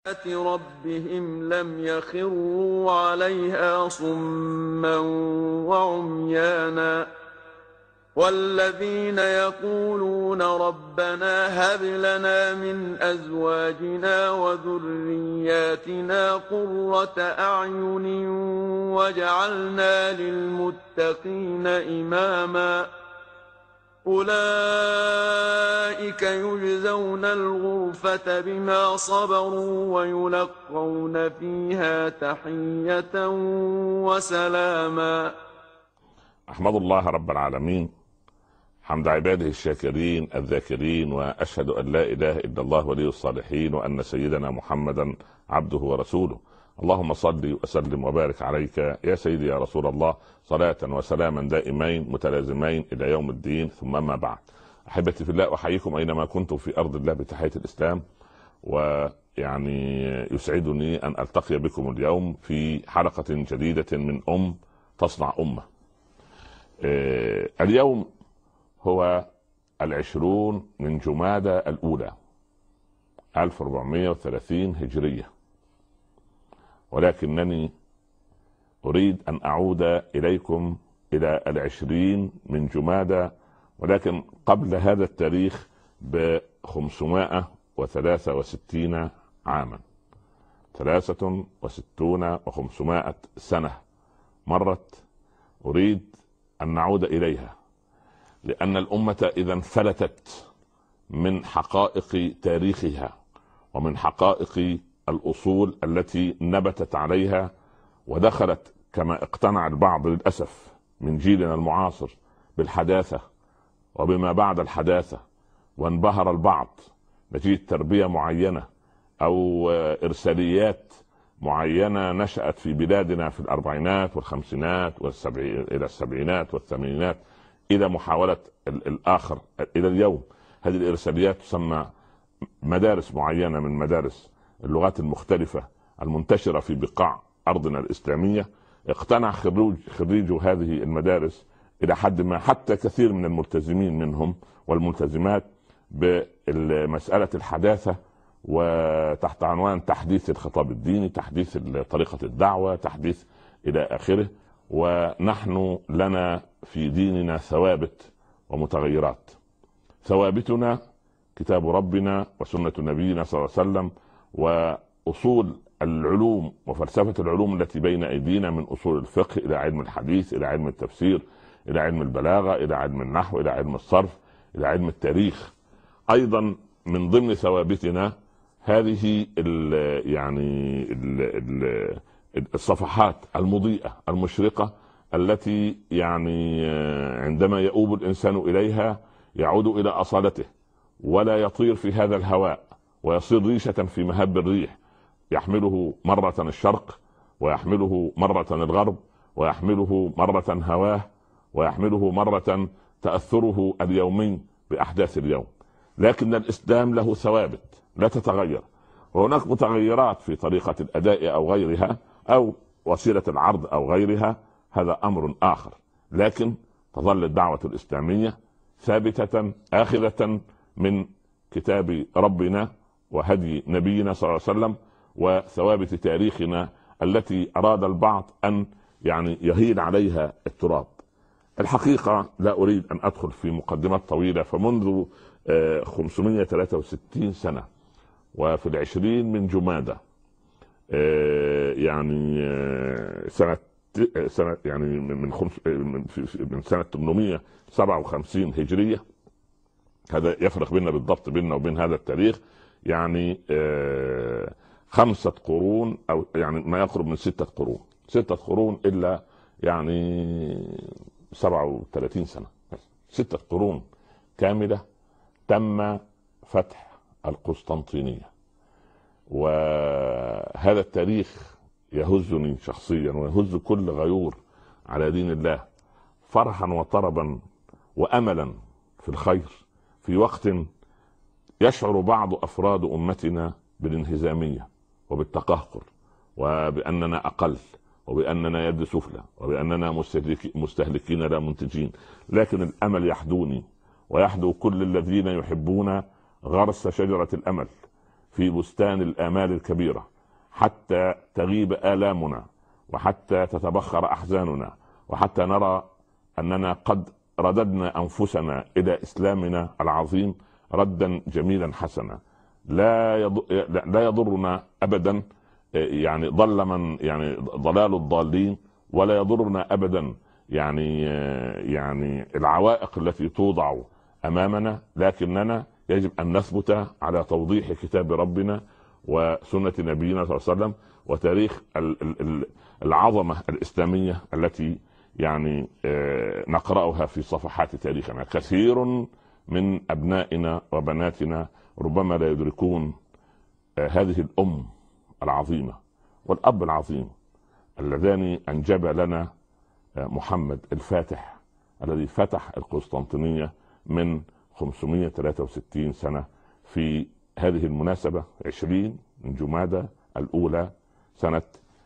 ربهم لم يخروا عليها صما وعميانا. والذين يقولون ربنا هب لنا من أزواجنا وذرياتنا قرة أعين واجعلنا للمتقين إماما. أولئك يجزون الغرفة بما صبروا ويلقون فيها تحية وسلاما. أحمد الله رب العالمين حمد عباده الشاكرين الذاكرين، وأشهد أن لا إله إلا الله ولي الصالحين، وأن سيدنا محمدا عبده ورسوله. اللهم صل وسلم وبارك عليك يا سيدي يا رسول الله، صلاة وسلاما دائمين متلازمين إلى يوم الدين. ثم ما بعد، أحبتي في الله، أحييكم أينما كنتم في أرض الله بتحية الإسلام. ويعني يسعدني أن ألتقي بكم اليوم في حلقة جديدة من تصنع أمة. اليوم هو 20 من جمادى الأولى 1430 هجرية، ولكنني أريد أن أعود إليكم إلى 20 من جمادى، ولكن قبل هذا التاريخ ب563 عاما. 63 و500 سنة مرت، أريد أن نعود إليها، لأن الأمة إذا انفلتت من حقائق تاريخها ومن حقائق الأصول التي نبتت عليها، ودخلت كما اقتنع البعض للأسف من جيلنا المعاصر بالحداثة وبما بعد الحداثة، وانبهر البعض نتيجة تربية معينة أو إرساليات معينة نشأت في بلادنا في الأربعينات والخمسينات إلى السبعينات والثمانينات، إلى محاولة الآخر إلى اليوم. هذه الإرساليات تسمى مدارس معينة من مدارس اللغات المختلفة المنتشرة في بقاع أرضنا الإسلامية. اقتنع خريجو هذه المدارس إلى حد ما، حتى كثير من الملتزمين منهم والملتزمات، بمسألة الحداثة، وتحت عنوان تحديث الخطاب الديني، تحديث طريقة الدعوة، تحديث إلى آخره. ونحن لنا في ديننا ثوابت ومتغيرات. ثوابتنا كتاب ربنا وسنة نبينا صلى الله عليه وسلم، وأصول العلوم وفلسفة العلوم التي بين أيدينا، من أصول الفقه إلى علم الحديث إلى علم التفسير إلى علم البلاغة إلى علم النحو إلى علم الصرف إلى علم التاريخ. أيضا من ضمن ثوابتنا هذه الصفحات المضيئة المشرقة التي يعني عندما يؤوب الإنسان إليها يعود إلى أصالته، ولا يطير في هذا الهواء ويصير ريشة في مهب الريح، يحمله مرة الشرق ويحمله مرة الغرب ويحمله مرة هواه ويحمله مرة تأثره اليومي بأحداث اليوم. لكن الإسلام له ثوابت لا تتغير، وهناك متغيرات في طريقة الأداء أو غيرها، أو وسيلة العرض أو غيرها، هذا أمر آخر. لكن تظل الدعوة الإسلامية ثابتة آخذة من كتاب ربنا وهدي نبينا صلى الله عليه وسلم، وثوابت تاريخنا التي أراد البعض أن يهيل عليها التراب. الحقيقة لا أريد أن أدخل في مقدمات طويلة، فمنذ 563 سنة وفي 20 من جمادى سنة من سنة 857 هجرية، هذا يفرق بيننا بالضبط بيننا وبين هذا التاريخ 5 قرون، أو ما يقرب من 6 قرون، 6 قرون إلا 37 سنة، 6 قرون كاملة تم فتح القسطنطينية. وهذا التاريخ يهزني شخصيا ويهز كل غيور على دين الله فرحا وطربا وأملا في الخير، في وقت يشعر بعض أفراد أمتنا بالانهزامية وبالتقهقر، وبأننا أقل، وبأننا يد سفلى، وبأننا مستهلكين لا منتجين. لكن الأمل يحدوني ويحدو كل الذين يحبون غرس شجرة الأمل في بستان الآمال الكبيرة حتى تغيب آلامنا، وحتى تتبخر أحزاننا، وحتى نرى أننا قد رددنا أنفسنا إلى إسلامنا العظيم ردا جميلا حسنا. لا يضرنا أبدا يعني ضل من يعني ضلال الضالين، ولا يضرنا أبدا يعني العوائق التي توضع أمامنا، لكننا يجب أن نثبت على توضيح كتاب ربنا وسنة نبينا صلى الله عليه وسلم وتاريخ العظمة الإسلامية التي يعني نقرأها في صفحات تاريخنا. كثير من أبنائنا وبناتنا ربما لا يدركون هذه الأم العظيمة والأب العظيم اللذان أنجب لنا محمد الفاتح الذي فتح القسطنطينية من 563 سنة في هذه المناسبة 20 من جمادى الأولى سنة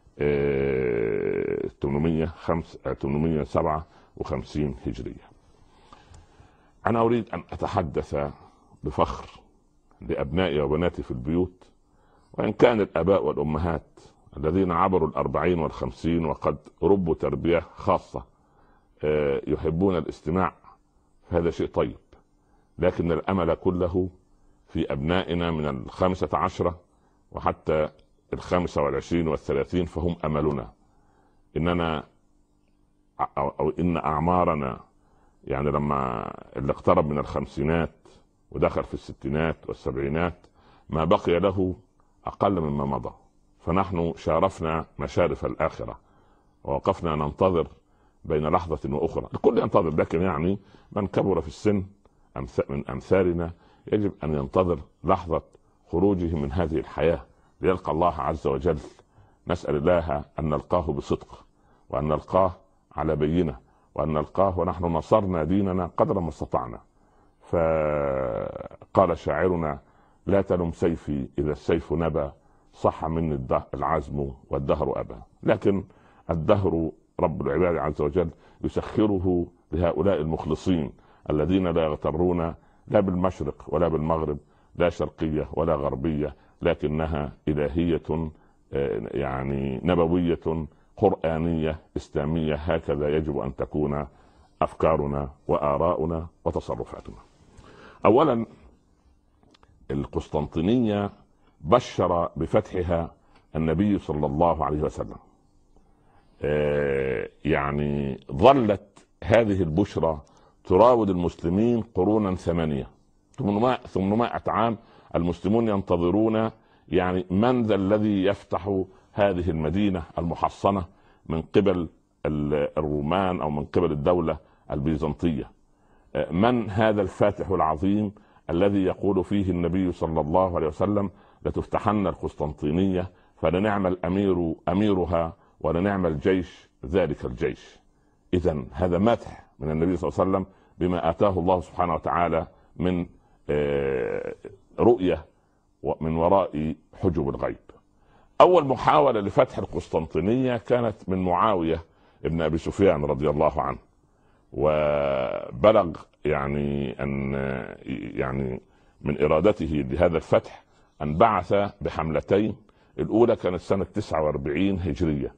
857 هجرية. أنا أريد أن أتحدث بفخر لأبنائي وبناتي في البيوت، وإن كان الآباء والأمهات الذين عبروا 40 و50 وقد ربوا تربية خاصة يحبون الاستماع، فهذا شيء طيب، لكن الأمل كله في أبنائنا من 15 وحتى 25 و30، فهم أملنا. إننا أو إن أعمارنا يعني لما اللي اقترب من 50 ودخل في 60 وال70 ما بقي له أقل مما مضى، فنحن شارفنا مشارف الآخرة ووقفنا ننتظر بين لحظة وأخرى. الكل ينتظر، لكن يعني من كبر في السن من أمثالنا يجب أن ينتظر لحظة خروجه من هذه الحياة ليلقى الله عز وجل. نسأل الله أن نلقاه بصدق، وأن نلقاه على بينة، وأن نلقاه ونحن نصرنا ديننا قدر ما استطعنا. فقال شاعرنا: لا تلم سيفي إذا السيف نبى، صح مني العزم والدهر أبى. لكن الدهر رب العباد عز وجل يسخره لهؤلاء المخلصين الذين لا يغترون لا بالمشرق ولا بالمغرب، لا شرقية ولا غربية، لكنها إلهية يعني نبوية قرآنية إسلامية. هكذا يجب أن تكون أفكارنا وآراؤنا وتصرفاتنا. أولا، القسطنطينية بشر بفتحها النبي صلى الله عليه وسلم. يعني ظلت هذه البشرى تراود المسلمين قرونا 800 عام المسلمون ينتظرون يعني من ذا الذي يفتح هذه المدينة المحصنة من قبل الرومان أو من قبل الدولة البيزنطية. من هذا الفاتح العظيم الذي يقول فيه النبي صلى الله عليه وسلم: لتفتحن القسطنطينية فلنعم الأمير أميرها ولنعم الجيش ذلك الجيش. إذن هذا مدح من النبي صلى الله عليه وسلم بما آتاه الله سبحانه وتعالى من رؤية ومن وراء حجب الغيب. أول محاولة لفتح القسطنطينية كانت من معاوية ابن أبي سفيان رضي الله عنه، وبلغ يعني أن يعني من إرادته لهذا الفتح أن بعث بحملتين. الأولى كانت سنة 49 هجرية،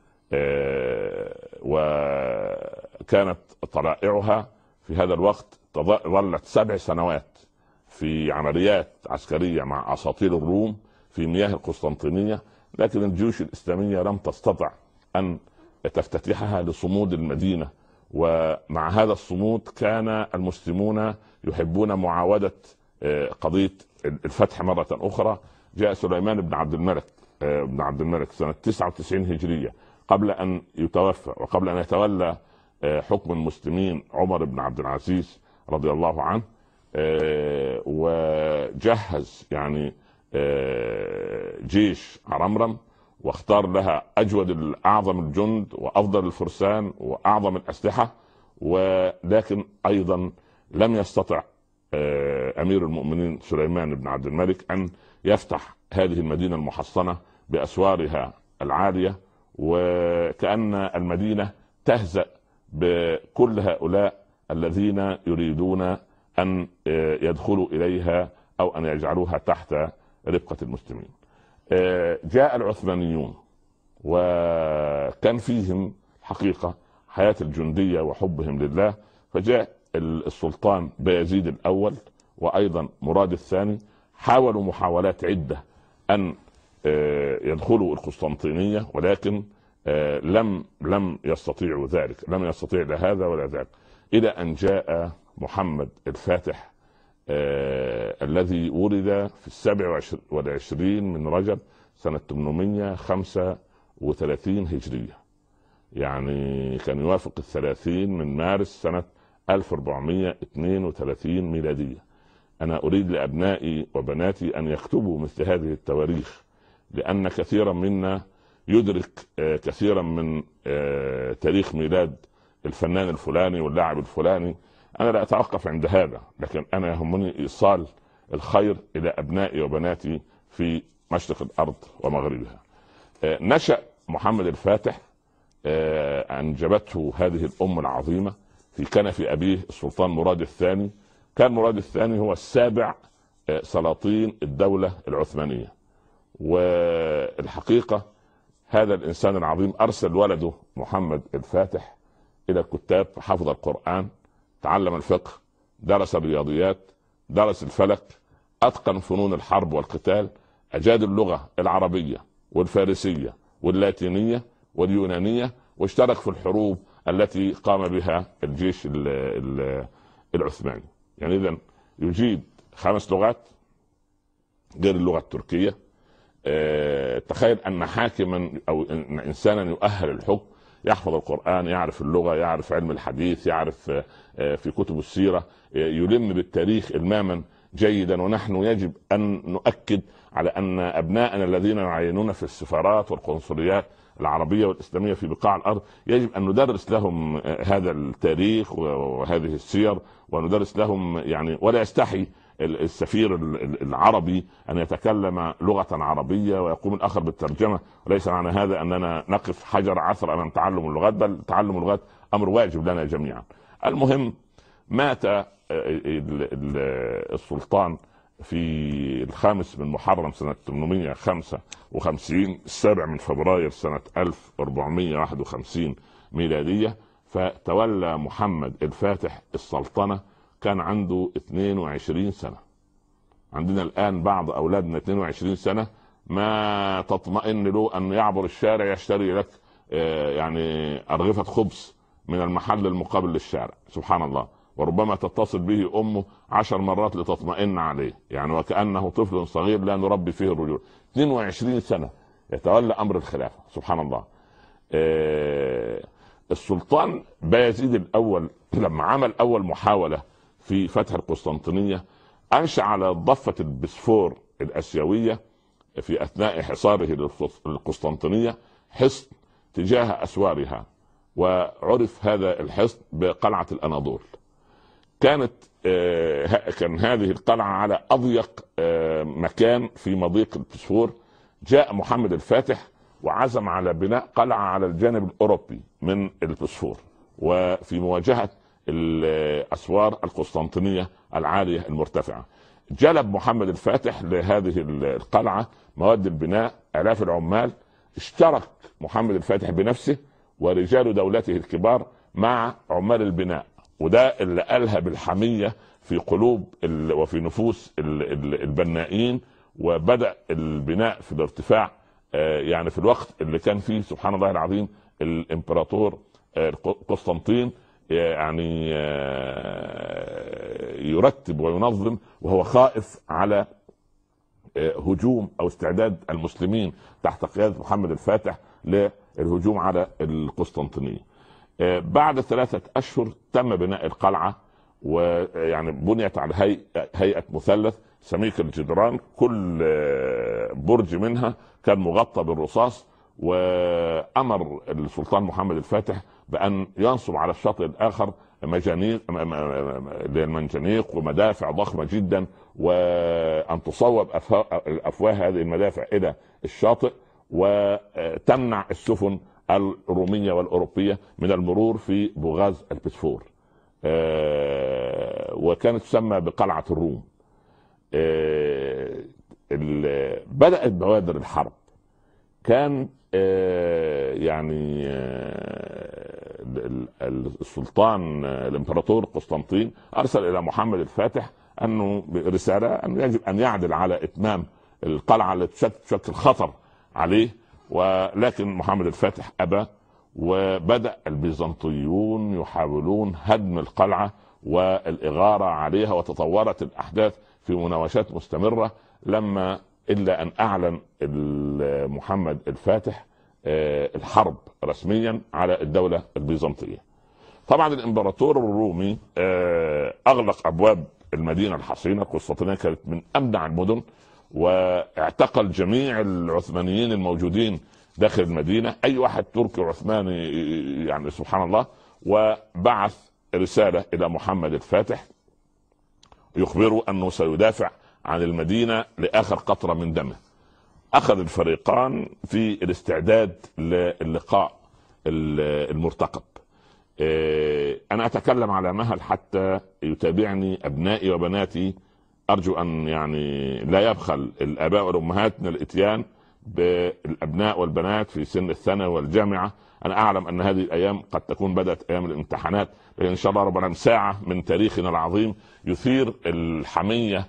وكانت طلائعها في هذا الوقت ظلت 7 سنوات في عمليات عسكرية مع أساطيل الروم في مياه القسطنطينية، لكن الجيوش الإسلامية لم تستطع أن تفتتحها لصمود المدينة. ومع هذا الصمود كان المسلمون يحبون معاودة قضية الفتح مرة أخرى. جاء سليمان بن عبد الملك سنة 99 هجرية قبل أن يتوفى وقبل أن يتولى حكم المسلمين عمر بن عبد العزيز رضي الله عنه، وجهز يعني جيش عرمرم، واختار لها أجود أعظم الجند وأفضل الفرسان وأعظم الأسلحة، ولكن أيضا لم يستطع أمير المؤمنين سليمان بن عبد الملك أن يفتح هذه المدينة المحصنة بأسوارها العالية، وكأن المدينة تهزأ بكل هؤلاء الذين يريدون أن يدخلوا إليها أو أن يجعلوها تحت رفقة المسلمين. جاء العثمانيون وكان فيهم حقيقة حياة الجندية وحبهم لله، فجاء السلطان بايزيد الأول وأيضا مراد الثاني، حاولوا محاولات عدة أن يدخلوا القسطنطينية، ولكن لم يستطيعوا ذلك، لم يستطيع لا هذا ولا ذاك، إلى أن جاء محمد الفاتح الذي ولد في 27 من رجب سنة 835 هجرية، يعني كان يوافق 30 من مارس سنة 1432 ميلادية. أنا أريد لأبنائي وبناتي أن يكتبوا مثل هذه التواريخ، لأن كثيرا منا يدرك كثيرا من تاريخ ميلاد الفنان الفلاني واللاعب الفلاني. أنا لا أتوقف عند هذا، لكن أنا يهمني إيصال الخير إلى أبنائي وبناتي في مشرق الأرض ومغربها. نشأ محمد الفاتح، أنجبته هذه الأم العظيمة في كنف أبيه السلطان مراد الثاني. كان مراد الثاني هو السابع سلاطين الدولة العثمانية، والحقيقة هذا الإنسان العظيم أرسل ولده محمد الفاتح إلى الكتاب، حفظ القرآن، تعلم الفقه، درس الرياضيات، درس الفلك، أتقن فنون الحرب والقتال، أجاد اللغة العربية والفارسية واللاتينية واليونانية، واشترك في الحروب التي قام بها الجيش العثماني. يعني إذن يجيد 5 لغات غير اللغة التركية. تخيل أن حاكما أو إنسانا يؤهل الحكم يحفظ القرآن، يعرف اللغة، يعرف علم الحديث، يعرف في كتب السيرة، يلم بالتاريخ إلماما جيدا. ونحن يجب أن نؤكد على أن أبناءنا الذين يعينون في السفارات والقنصليات العربية والإسلامية في بقاع الأرض يجب أن ندرس لهم هذا التاريخ وهذه السير، وندرس لهم يعني، ولا يستحي السفير العربي أن يتكلم لغة عربية ويقوم الآخر بالترجمة. وليس معنى هذا أننا نقف حجر عثر أمام تعلم اللغات، بل تعلم اللغات أمر واجب لنا جميعا. المهم، مات السلطان في 5 من محرم سنة 855، 7 من فبراير سنة 1451 ميلادية. فتولى محمد الفاتح السلطنة كان عنده 22 سنة. عندنا الآن بعض أولادنا 22 سنة ما تطمئن له أن يعبر الشارع يشتري لك يعني أرغفة خبز من المحل المقابل للشارع، سبحان الله. وربما تتصل به أمه 10 مرات لتطمئن عليه، يعني وكأنه طفل صغير لا نربي فيه الرجل. 22 سنة يتولى أمر الخلافة، سبحان الله. السلطان بايزيد الأول لما عمل أول محاولة في فتح القسطنطينية أنشأ على ضفة البسفور الأسيوية في أثناء حصاره للقسطنطينية حصن تجاه أسوارها، وعرف هذا الحصن بقلعة الأناضول. كان هذه القلعة على أضيق مكان في مضيق البسفور. جاء محمد الفاتح وعزم على بناء قلعة على الجانب الأوروبي من البسفور، وفي مواجهة الأسوار القسطنطينية العالية المرتفعة. جلب محمد الفاتح لهذه القلعة مواد البناء، آلاف العمال. اشترك محمد الفاتح بنفسه ورجال دولته الكبار مع عمال البناء، وده اللي ألهب الحمية في قلوب وفي نفوس البنائين، وبدأ البناء في الارتفاع. يعني في الوقت اللي كان فيه سبحان الله العظيم الامبراطور قسطنطين يعني يرتب وينظم وهو خائف على هجوم او استعداد المسلمين تحت قيادة محمد الفاتح للهجوم على القسطنطينية. بعد 3 أشهر تم بناء القلعة، ويعني بنيت على هيئة مثلث سميك الجدران، كل برج منها كان مغطى بالرصاص. وأمر السلطان محمد الفاتح بأن ينصب على الشاطئ الآخر المنجنيق ومدافع ضخمة جدا، وأن تصوب أفواه هذه المدافع إلى الشاطئ وتمنع السفن الرومية والأوروبية من المرور في بوغاز البسفور، وكانت تسمى بقلعة الروم. بدأت بوادر الحرب. كان السلطان الامبراطور قسطنطين ارسل الى محمد الفاتح انه برساله انه يجب ان يعدل على اتمام القلعه التي تشكل خطر عليه، ولكن محمد الفاتح ابى، وبدأ البيزنطيون يحاولون هدم القلعه والاغاره عليها، وتطورت الاحداث في مناوشات مستمره لما الا ان اعلن محمد الفاتح الحرب رسميا على الدولة البيزنطية. طبعا الامبراطور الرومي اغلق ابواب المدينة الحصينة. قسطنطينية كانت من امنع المدن، واعتقل جميع العثمانيين الموجودين داخل المدينة، اي واحد تركي عثماني يعني سبحان الله، وبعث رسالة الى محمد الفاتح يخبره انه سيدافع عن المدينة لاخر قطرة من دمه. اخذ الفريقان في الاستعداد للقاء المرتقب. انا اتكلم على مهل حتى يتابعني ابنائي وبناتي. ارجو ان يعني لا يبخل الاباء والامهات من الاتيان بالابناء والبنات في سن الثانوي والجامعة. انا اعلم ان هذه الايام قد تكون بدأت ايام الامتحانات، لكن ان شاء الله رب العالمين ساعة من تاريخنا العظيم يثير الحمية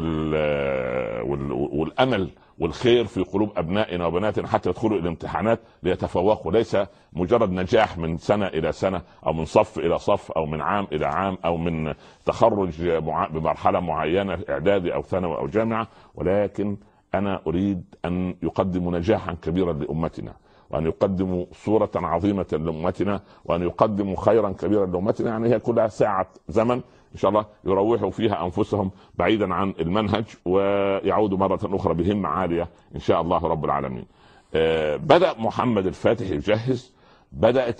والامل والخير في قلوب ابنائنا وبناتنا حتى يدخلوا الامتحانات ليتفوقوا. ليس مجرد نجاح من سنة الى سنة، او من صف الى صف، او من عام الى عام، او من تخرج بمرحلة معينة اعدادي او ثانوي او جامعة، ولكن انا اريد ان يقدموا نجاحا كبيرا لامتنا، وان يقدموا صورة عظيمة لامتنا، وان يقدموا خيرا كبيرا لامتنا. يعني هي كلها ساعة زمن ان شاء الله يروحوا فيها انفسهم بعيدا عن المنهج، ويعودوا مرة اخرى بهمة عالية ان شاء الله رب العالمين. بدأ محمد الفاتح يجهز. بدأت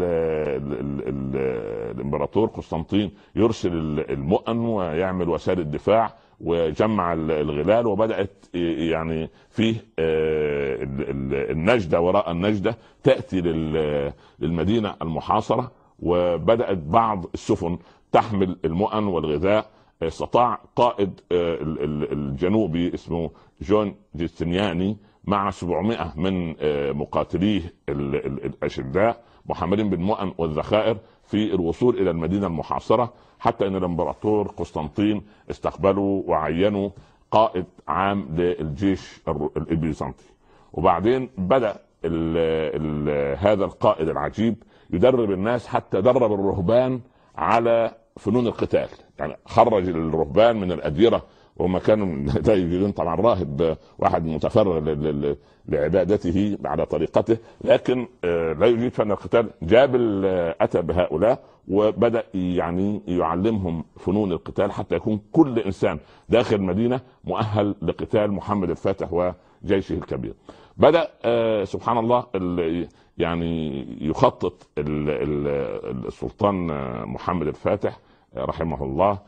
الامبراطور قسطنطين يرسل المؤن ويعمل وسائل الدفاع وجمع الغلال، وبدأت يعني فيه النجدة وراء النجدة تأتي للمدينة المحاصرة. وبدأت بعض السفن تحمل المؤن والغذاء. استطاع قائد الجنوبي اسمه جون جستنياني مع 700 من مقاتليه الأشداء محملين بالمؤن والذخائر في الوصول إلى المدينة المحاصرة، حتى أن الإمبراطور قسطنطين استقبلوا وعينوا قائد عام للجيش البيزنطي. وبعدين بدأ هذا القائد العجيب يدرب الناس، حتى درب الرهبان على فنون القتال. يعني خرج الرهبان من الأديرة، وهم كانوا لا يوجدون طبعا راهب واحد متفرغ لعبادته على طريقته، لكن لا يجيد فن القتال. أتى بهؤلاء وبدأ يعني يعلمهم فنون القتال، حتى يكون كل إنسان داخل المدينة مؤهل لقتال محمد الفاتح وجيشه الكبير. بدأ سبحان الله يعني يخطط السلطان محمد الفاتح رحمه الله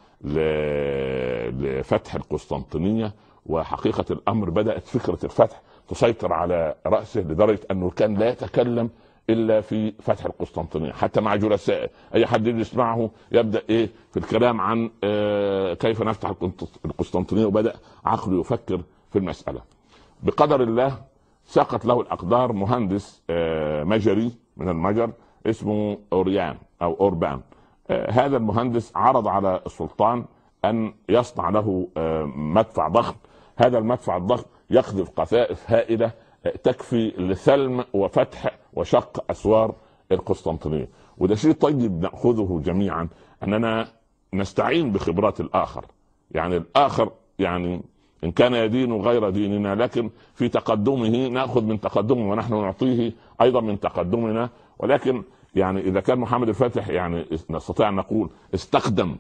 لفتح القسطنطينية. وحقيقة الأمر بدأت فكرة الفتح تسيطر على رأسه، لدرجة أنه كان لا يتكلم إلا في فتح القسطنطينية. حتى مع جلساء أي حد يسمعه يبدأ في الكلام عن كيف نفتح القسطنطينية، وبدأ عقله يفكر في المسألة. بقدر الله سقط له الأقدار مهندس مجري من المجر اسمه أوريان أو أوربان. هذا المهندس عرض على السلطان أن يصنع له مدفع ضخم. هذا المدفع الضخم يقذف قذائف هائلة تكفي لثلم وفتح وشق أسوار القسطنطينية. وده شيء طيب نأخذه جميعا، أننا نستعين بخبرات الآخر. يعني الآخر يعني إن كان يدين غير ديننا، لكن في تقدمه نأخذ من تقدمه، ونحن نعطيه أيضا من تقدمنا. ولكن يعني إذا كان محمد الفاتح يعني نستطيع أن نقول استخدم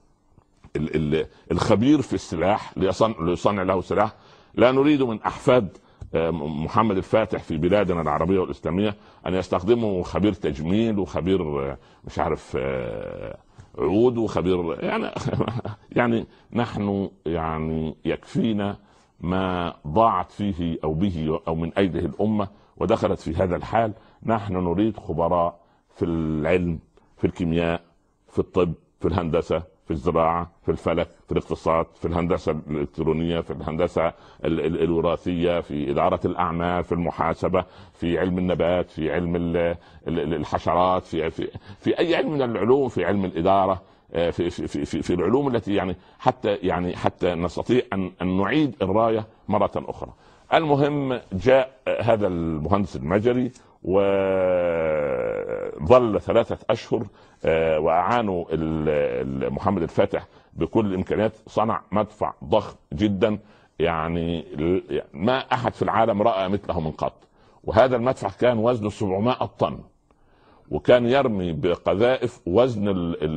الخبير في السلاح ليصنع له سلاح، لا نريد من أحفاد محمد الفاتح في بلادنا العربية والإسلامية أن يستخدموا خبير تجميل وخبير مش عارف عود وخبير يعني نحن يعني يكفينا ما ضاعت فيه أو به أو من أيديه الأمة ودخلت في هذا الحال. نحن نريد خبراء في العلم، في الكيمياء، في الطب، في الهندسة، في الزراعة، في الفلك، في الاقتصاد، في الهندسة الإلكترونية، في الهندسة الوراثية، في إدارة الأعمال، في المحاسبة، في علم النبات، في علم الحشرات، في أي علم من العلوم، في علم الإدارة، في العلوم التي حتى نستطيع أن نعيد الراية مرة أخرى. المهم جاء هذا المهندس المجري وظل 3 أشهر وأعانوا محمد الفاتح بكل الإمكانيات. صنع مدفع ضخم جدا، يعني ما أحد في العالم رأى مثله من قط. وهذا المدفع كان وزنه 700 طن، وكان يرمي بقذائف وزن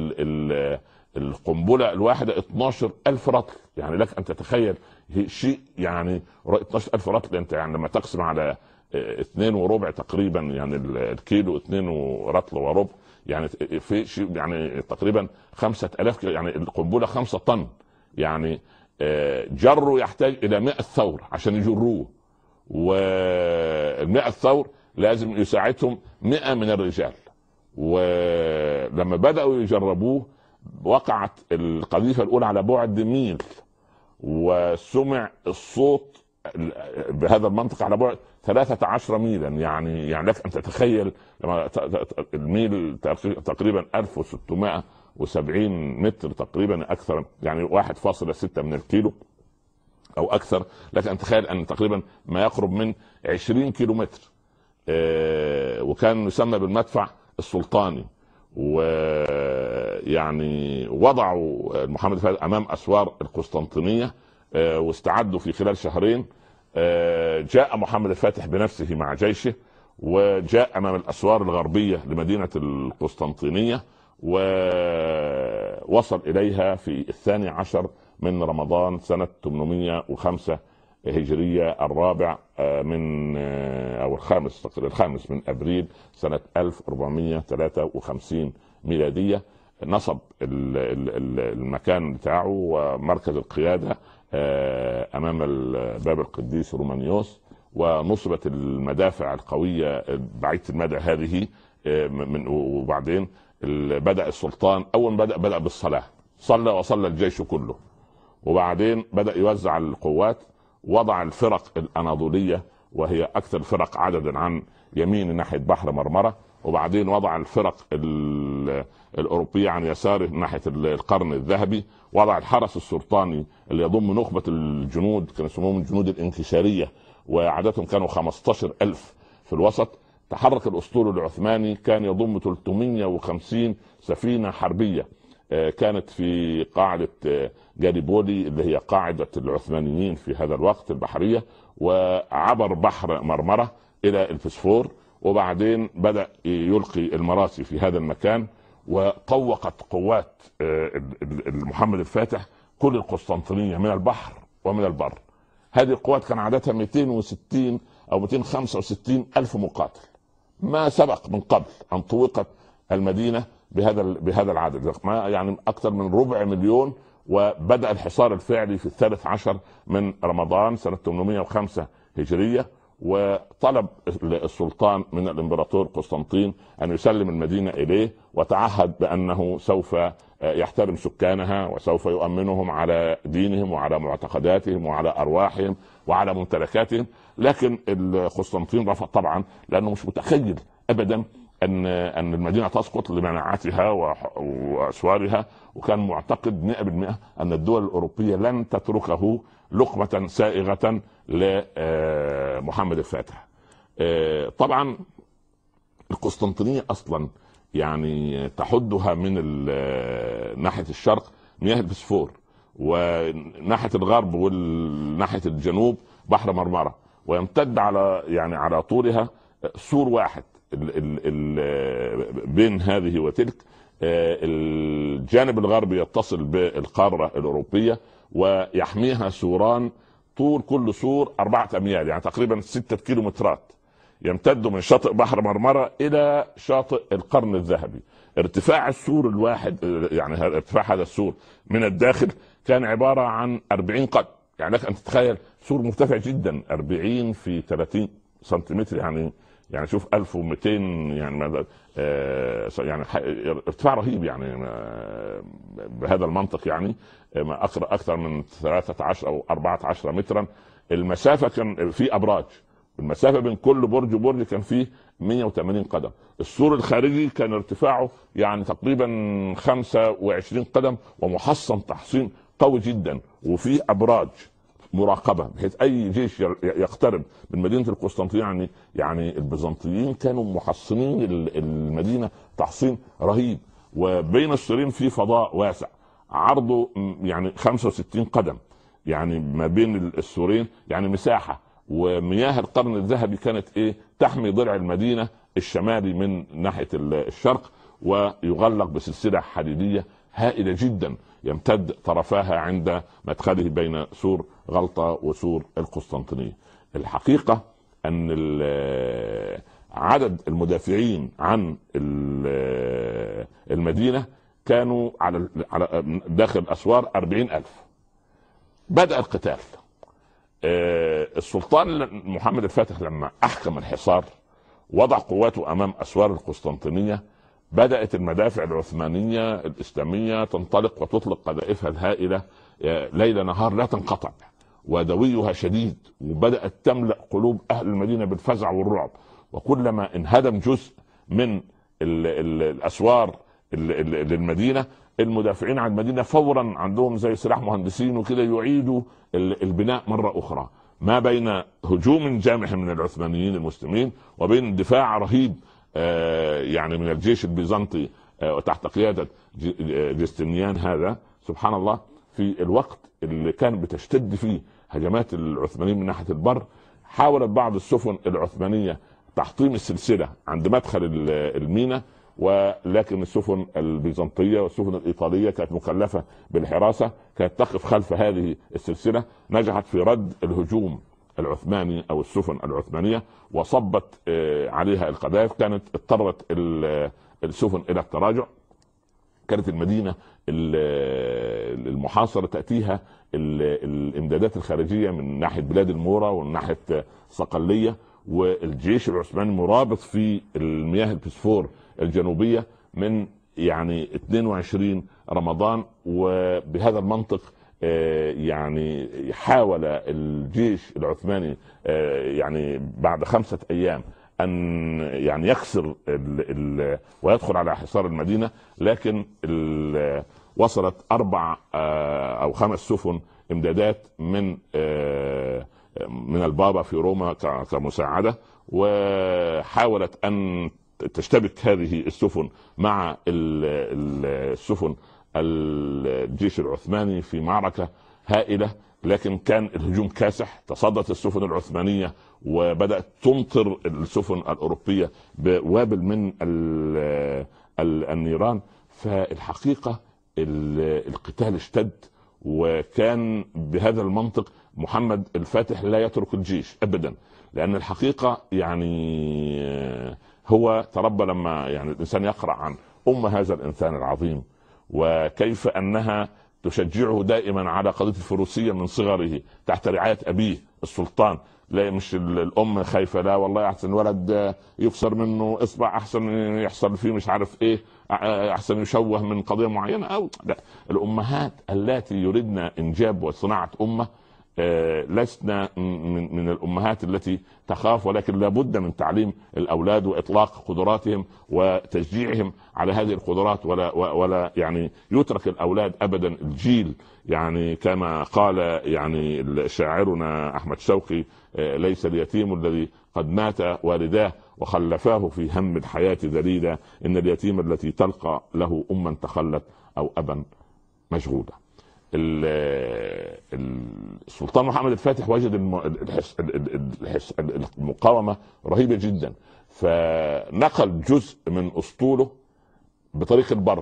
القنبلة الواحدة 12,000 رطل. يعني لك أن تتخيل شيء، يعني 12,000 رطل أنت يعني لما تقسم على 2.25 تقريبا، يعني الكيلو 2 رطل وربع، يعني في شيء يعني تقريبا 5,000 يعني القنبلة 5 طن. يعني جره يحتاج إلى 100 ثور عشان يجروه، وال100 ثور لازم يساعدهم 100 من الرجال. ولما بدأوا يجربوه وقعت القذيفة الأولى على بعد ميل، وسمع الصوت بهذا المنطقة على بعد 13 ميلا. يعني لك أن تتخيل لما الميل تقريبا 1670 متر تقريبا، أكثر يعني 1.6 من الكيلو أو أكثر. لك أن تتخيل أن تقريبا ما يقرب من 20 كيلو متر. وكان يسمى بالمدفع السلطاني. ويعني وضعوا محمد الفاتح أمام أسوار القسطنطينية واستعدوا في خلال 2 شهرين. جاء محمد الفاتح بنفسه مع جيشه وجاء أمام الأسوار الغربية لمدينة القسطنطينية، ووصل إليها في 12 من رمضان سنة 805 هجرية، الرابع من أو الخامس من أبريل سنة 1453 ميلادية. نصب المكان بتاعه ومركز القيادة أمام باب القديس رومانيوس، ونصبت المدافع القوية بعيدة المدى هذه وبعدين بدأ السلطان أول بدأ بالصلاة، وصلى الجيش كله، وبعدين بدأ يوزع القوات. وضع الفرق الأناضولية وهي أكثر الفرق عددا عن يمين ناحية بحر مرمرة، وبعدين وضع الفرق الأوروبية عن يساره ناحية القرن الذهبي. وضع الحرس السلطاني اللي يضم نخبة الجنود، كانوا يسموهم الجنود الانكسارية، وعددهم كانوا 15,000 في الوسط. تحرك الأسطول العثماني، كان يضم 350 سفينة حربية كانت في قاعدة جاريبولي اللي هي قاعدة العثمانيين في هذا الوقت البحرية، وعبر بحر مرمرة إلى الفسفور، وبعدين بدأ يلقي المراسي في هذا المكان. وطوقت قوات محمد الفاتح كل القسطنطينية من البحر ومن البر. هذه القوات كان عددها 260 أو 265 ألف مقاتل، ما سبق من قبل أن طوقت المدينة بهذا العدد، ما يعني أكثر من 250,000. وبدأ الحصار الفعلي في 13 من رمضان سنة 805 هجرية، وطلب السلطان من الامبراطور قسطنطين أن يسلم المدينة إليه، وتعهد بأنه سوف يحترم سكانها وسوف يؤمنهم على دينهم وعلى معتقداتهم وعلى أرواحهم وعلى ممتلكاتهم. لكن القسطنطين رفض طبعا، لأنه مش متخيل أبدا أن المدينة تسقط لمناعتها وأسوارها، وكان معتقد 100% أن الدول الأوروبية لن تتركه لقمة سائغة لمحمد الفاتح. طبعا القسطنطينية أصلا يعني تحدها من ناحية الشرق مياه البسفور، وناحية الغرب وناحية الجنوب بحر مرمرة، ويمتد على طولها سور واحد بين هذه وتلك. الجانب الغربي يتصل بالقارة الأوروبية ويحميها سوران، طول كل سور 4 أميال، يعني تقريبا 6 كيلومترات، يمتد من شاطئ بحر مرمرة إلى شاطئ القرن الذهبي. ارتفاع السور الواحد، يعني ارتفاع هذا السور من الداخل كان عبارة عن 40 قدم. يعني لك أن تتخيل سور مرتفع جدا 40 في 30 سنتيمتر، يعني شوف 1200 يعني يعني ارتفاع رهيب يعني بهذا المنطق يعني اكثر من 13 او 14 مترا. المسافه كان في ابراج، المسافه بين كل برج وبرج كان فيه 180 قدم. السور الخارجي كان ارتفاعه يعني تقريبا 25 قدم، ومحصن تحصين قوي جدا، وفيه ابراج مراقبه بحيث اي جيش يقترب من مدينه القسطنطينيه. يعني البيزنطيين كانوا محصنين المدينه تحصين رهيب. وبين السورين في فضاء واسع عرضه يعني 65 قدم، يعني ما بين السورين يعني مساحه. ومياه القرن الذهبي كانت تحمي ضلع المدينه الشمالي من ناحيه الشرق، ويغلق بسلسله حديديه هائله جدا يمتد طرفاها عند مدخله بين سور غلطة وسور القسطنطينية. الحقيقة أن عدد المدافعين عن المدينة كانوا على داخل الأسوار 40,000. بدأ القتال. السلطان محمد الفاتح لما أحكم الحصار وضع قواته أمام أسوار القسطنطينية، بدأت المدافع العثمانية الإسلامية تنطلق وتطلق قذائفها الهائلة ليل نهار لا تنقطع، ودويها شديد، وبدأت تملأ قلوب أهل المدينة بالفزع والرعب. وكلما انهدم جزء من الأسوار للمدينة، المدافعين عن المدينة فورا عندهم زي سلاح مهندسين وكده يعيدوا البناء مرة أخرى، ما بين هجوم جامح من العثمانيين المسلمين وبين دفاع رهيب يعني من الجيش البيزنطي وتحت قيادة جستنيان. هذا سبحان الله في الوقت اللي كان بتشتد فيه هجمات العثمانيين من ناحية البر، حاولت بعض السفن العثمانية تحطيم السلسلة عند مدخل الميناء، ولكن السفن البيزنطية والسفن الإيطالية كانت مكلفة بالحراسة، كانت تقف خلف هذه السلسلة، نجحت في رد الهجوم العثماني او السفن العثمانيه وصبت عليها القذائف. كانت اضطرت السفن الى التراجع. كانت المدينه المحاصره تاتيها الامدادات الخارجيه من ناحيه بلاد المورا ومن ناحيه صقليه، والجيش العثماني مرابط في المياه البسفور الجنوبيه من يعني 22 رمضان. وبهذا المنطق يعني حاول الجيش العثماني يعني بعد 5 أيام أن يعني يكسر ويدخل على حصار المدينة، لكن وصلت 4 أو 5 سفن امدادات من البابا في روما كمساعدة، وحاولت أن تشتبك هذه السفن مع السفن الجيش العثماني في معركة هائلة. لكن كان الهجوم كاسح، تصدت السفن العثمانية وبدأت تمطر السفن الأوروبية بوابل من النيران. فالحقيقة القتال اشتد، وكان بهذا المنطق محمد الفاتح لا يترك الجيش أبدا، لأن الحقيقة يعني هو تربى لما يعني الإنسان يقرأ عن هذا الإنسان العظيم وكيف أنها تشجعه دائما على قضية الفروسية من صغره تحت رعاية أبيه السلطان. لا مش الأم خايفة، لا والله أحسن ولد يكسر منه إصبع، أحسن يحصل فيه مش عارف إيه، أحسن يشوه من قضية معينة، أو لا، الأمهات التي يريدن إنجاب وصناعة أمة لسنا من الأمهات التي تخاف، ولكن لابد من تعليم الأولاد وإطلاق قدراتهم وتشجيعهم على هذه القدرات، ولا يعني يترك الأولاد أبدا. الجيل يعني كما قال يعني شاعرنا أحمد شوقي ليس اليتيم الذي قد مات والداه وخلفاه في هم الحياة ذليلا، إن اليتيم التي تلقى له أما تخلت أو أبا مشغولا. السلطان محمد الفاتح وجد المقاومة رهيبة جدا، فنقل جزء من أسطوله بطريق البر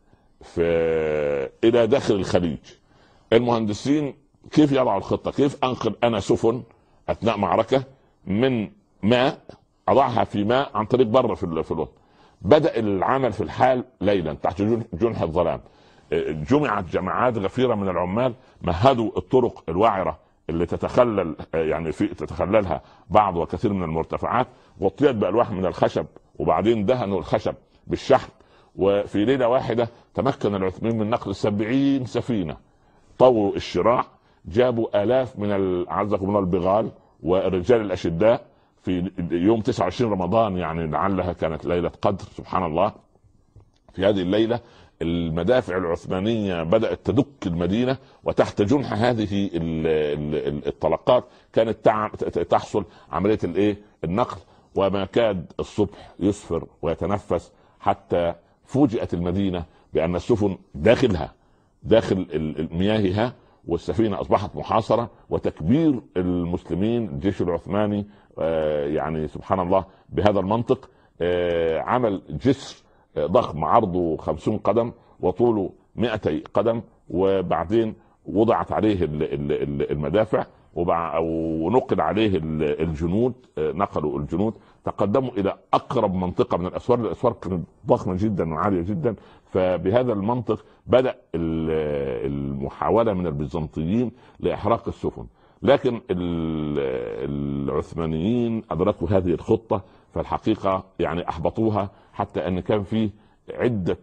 إلى داخل الخليج. المهندسين كيف يضعوا الخطة، كيف أنقل أنا سفن أثناء معركة من ماء أضعها في ماء عن طريق بر في الوطن. بدأ العمل في الحال ليلا تحت جنح الظلام. جمعت جماعات غفيرة من العمال، مهدوا الطرق الوعرة اللي تتخلل يعني في تتخللها بعض وكثير من المرتفعات غطيت بألواح من الخشب، وبعدين دهنوا الخشب بالشحن. وفي ليلة واحدة تمكن العثمانيين من نقل 70 سفينة، طووا الشراع، جابوا آلاف من أعزكم الله البغال والرجال الأشداء في يوم 29 رمضان، يعني لعلها كانت ليلة قدر سبحان الله. في هذه الليلة المدافع العثمانية بدأت تدك المدينة، وتحت جنح هذه الطلقات كانت تحصل عملية النقل. وما كاد الصبح يسفر ويتنفس حتى فوجئت المدينة بأن السفن داخل مياهها، والسفينة أصبحت محاصرة، وتكبير المسلمين الجيش العثماني يعني سبحان الله بهذا المنطق. عمل جسر ضخم عرضه 50 قدم وطوله 200 قدم، وبعدين وضعت عليه المدافع ونقل عليه الجنود. نقلوا الجنود، تقدموا الى اقرب منطقه من الاسوار. الاسوار كانت ضخمه جدا وعاليه جدا، فبهذا المنطق بدا المحاوله من البيزنطيين لاحراق السفن. لكن العثمانيين ادركوا هذه الخطه، فالحقيقه يعني احبطوها، حتى ان كان فيه عده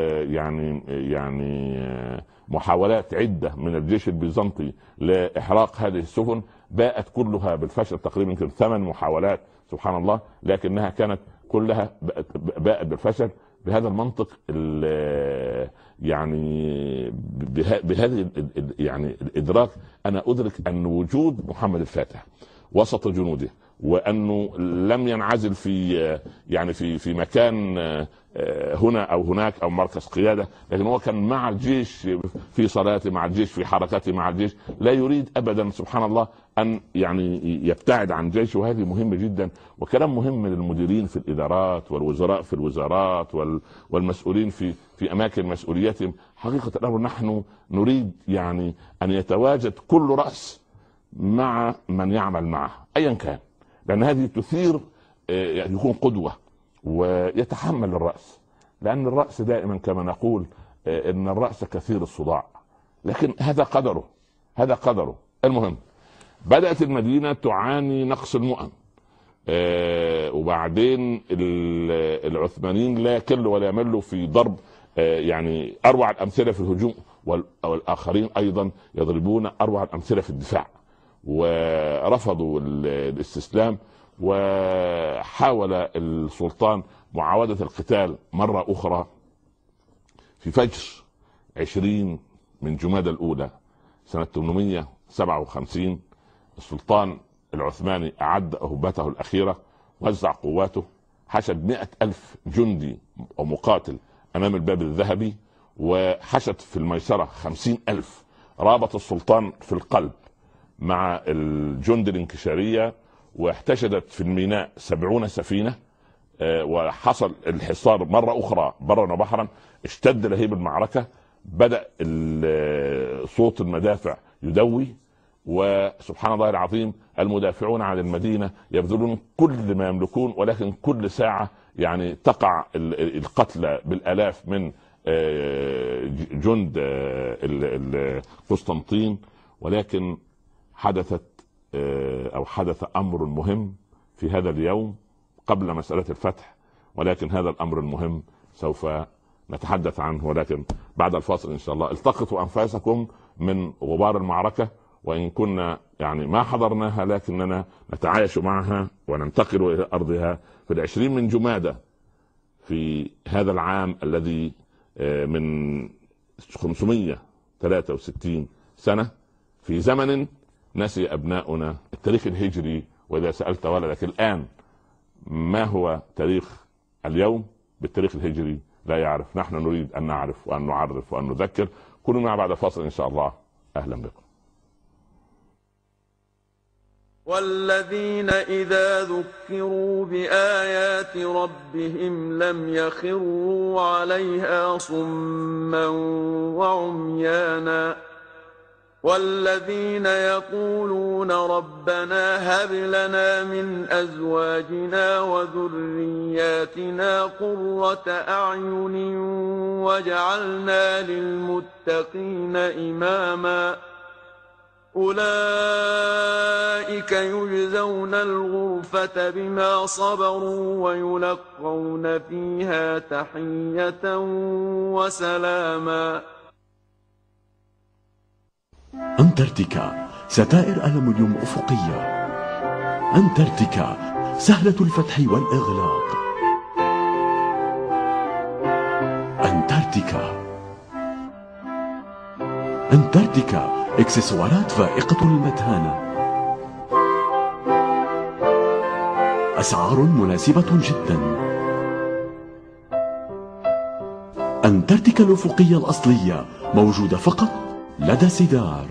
يعني محاولات عده من الجيش البيزنطي لاحراق هذه السفن، باءت كلها بالفشل. تقريبا يمكن 8 محاولات سبحان الله، لكنها كانت كلها باءت بالفشل. بهذا المنطق يعني بهذه يعني الادراك انا ادرك ان وجود محمد الفاتح وسط جنوده، وانه لم ينعزل في مكان هنا او هناك او مركز قياده، لكن هو كان مع الجيش في صلاته، مع الجيش في حركته، مع الجيش، لا يريد ابدا سبحان الله ان يعني يبتعد عن جيشه. وهذه مهمه جدا، وكلام مهم للمديرين في الادارات والوزراء في الوزارات والمسؤولين في اماكن مسؤوليتهم. حقيقه الامر نحن نريد يعني ان يتواجد كل راس مع من يعمل معه ايا كان، لان هذه تثير يكون قدوه ويتحمل الراس، لان الراس دائما كما نقول ان الراس كثير الصداع، لكن هذا قدره. المهم بدات المدينه تعاني نقص المؤن، وبعدين العثمانيين لا يكلوا ولا يملوا في ضرب يعني اروع الامثله في الهجوم، والاخرين ايضا يضربون اروع الامثله في الدفاع، ورفضوا الاستسلام. وحاول السلطان معاودة القتال مرة أخرى في فجر 20 من جمادى الأولى سنة 857. السلطان العثماني أعد أهبته الأخيرة، وزع قواته، حشد 100,000 جندي ومقاتل أمام الباب الذهبي، وحشد في الميسرة 50,000. رابط السلطان في القلب مع الجند الانكشارية، واحتشدت في الميناء 70 سفينة، وحصل الحصار مرة أخرى برا وبحرا. اشتد لهيب المعركة، بدأ صوت المدافع يدوي، وسبحان الله العظيم المدافعون عن المدينة يبذلون كل ما يملكون، ولكن كل ساعة يعني تقع القتلى بالآلاف من جند قسطنطين. ولكن حدث أمر مهم في هذا اليوم قبل مسألة الفتح، ولكن هذا الأمر المهم سوف نتحدث عنه، ولكن بعد الفاصل إن شاء الله. التقطوا أنفاسكم من غبار المعركة، وإن كنا يعني ما حضرناها لكننا نتعايش معها وننتقل إلى أرضها. في 20 من جمادى في هذا العام الذي من 563 سنة، في زمن نسي أبناؤنا التاريخ الهجري. وإذا سألت ولدك الآن ما هو تاريخ اليوم بالتاريخ الهجري لا يعرف. نحن نريد أن نعرف وأن نعرف وأن نذكر. كونوا معنا بعد فاصل إن شاء الله. أهلا بكم. والذين إذا ذكروا بآيات ربهم لم يخروا عليها صما وعميانا. والذين يقولون ربنا هب لنا من أزواجنا وذرياتنا قرة أعين واجعلنا للمتقين إماما. أولئك يجزون الغرفة بما صبروا ويلقون فيها تحية وسلاما. أنتاركتيكا، ستائر ألمنيوم أفقية. أنتاركتيكا، سهلة الفتح والإغلاق. أنتاركتيكا. أنتاركتيكا، إكسسوارات فائقة المتانة. أسعار مناسبة جدا. أنتاركتيكا الأفقية الأصلية موجودة فقط لدى سيدار.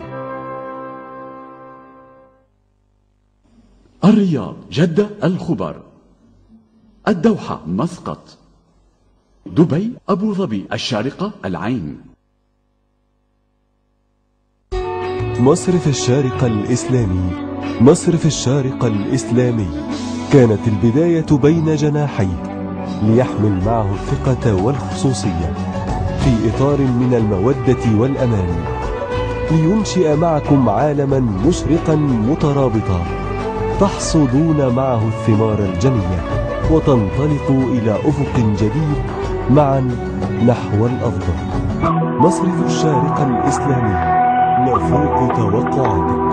الرياض، جدة، الخبر، الدوحة، مسقط، دبي، أبو ظبي، الشارقة، العين. مصرف الشارقة الإسلامي. مصرف الشارقة الإسلامي كانت البداية بين جناحيه ليحمل معه الثقة والخصوصية في إطار من المودة والأمان، لينشئ معكم عالما مشرقا مترابطا تحصدون معه الثمار الجنية وتنطلقوا إلى أفق جديد معا نحو الأفضل. مصرف الشارقة الإسلامي، نفوق توقعاتك.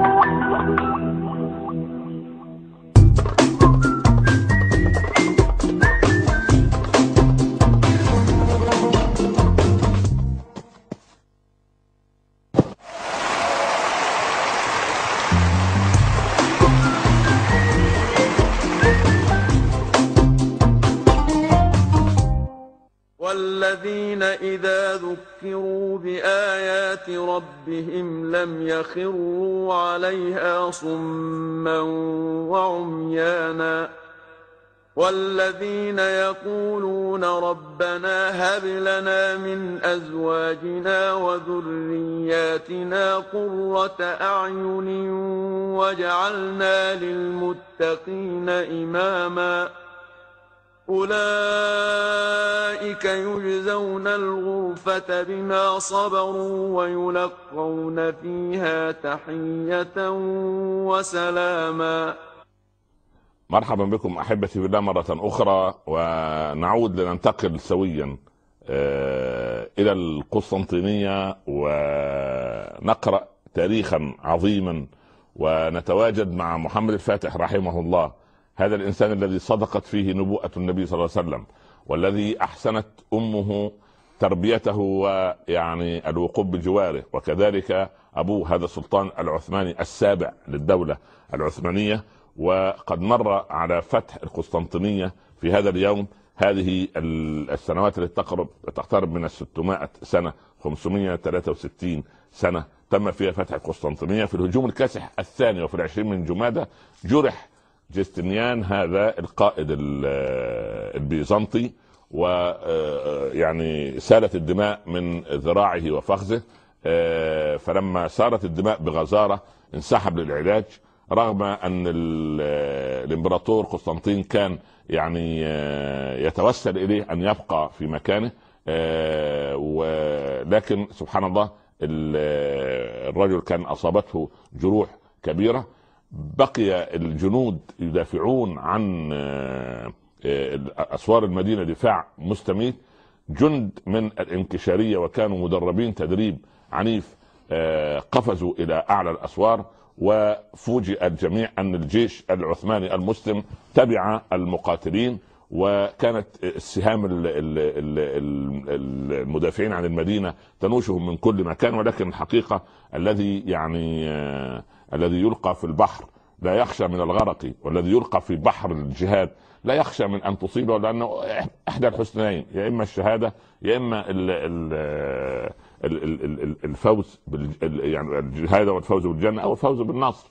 والذين إذا ذكروا بآيات ربهم لم يخروا عليها صما وعميانا. والذين يقولون ربنا هب لنا من أزواجنا وذرياتنا قرة أعين واجعلنا للمتقين إماما. أولئك يجزون الغرفة بما صبروا ويلقون فيها تحية وسلاما. مرحبا بكم أحبتي بالله مرة أخرى، ونعود لننتقل سويا إلى القسطنطينية ونقرأ تاريخا عظيما ونتواجد مع محمد الفاتح رحمه الله، هذا الإنسان الذي صدقت فيه نبوءة النبي صلى الله عليه وسلم، والذي أحسنت أمه تربيته ويعني الوقوف بجواره، وكذلك أبوه هذا السلطان العثماني السابع للدولة العثمانية، وقد مر على فتح القسطنطينية في هذا اليوم. هذه السنوات التي تقترب من 600 سنة، 563 سنة تم فيها فتح القسطنطينية. في الهجوم الكاسح الثاني وفي 20 من جمادى جرح جستنيان هذا القائد البيزنطي، ويعني سالت الدماء من ذراعه وفخذه، فلما سارت الدماء بغزارة انسحب للعلاج، رغم أن الإمبراطور قسطنطين كان يعني يتوسل إليه أن يبقى في مكانه، ولكن سبحان الله الرجل كان أصابته جروح كبيرة. بقي الجنود يدافعون عن أسوار المدينة دفاع مستميت، جند من الانكشارية وكانوا مدربين تدريب عنيف قفزوا إلى أعلى الأسوار، وفوجئ الجميع أن الجيش العثماني المسلم تبع المقاتلين، وكانت السهام المدافعين عن المدينة تنوشهم من كل مكان. ولكن الحقيقة الذي الذي يلقى في البحر لا يخشى من الغرق، والذي يلقى في بحر الجهاد لا يخشى من أن تصيبه، لأنه إحدى الحسنين، يا إما الشهادة يا إما الفوز يعني الجهاد والفوز بالجنة أو الفوز بالنصر.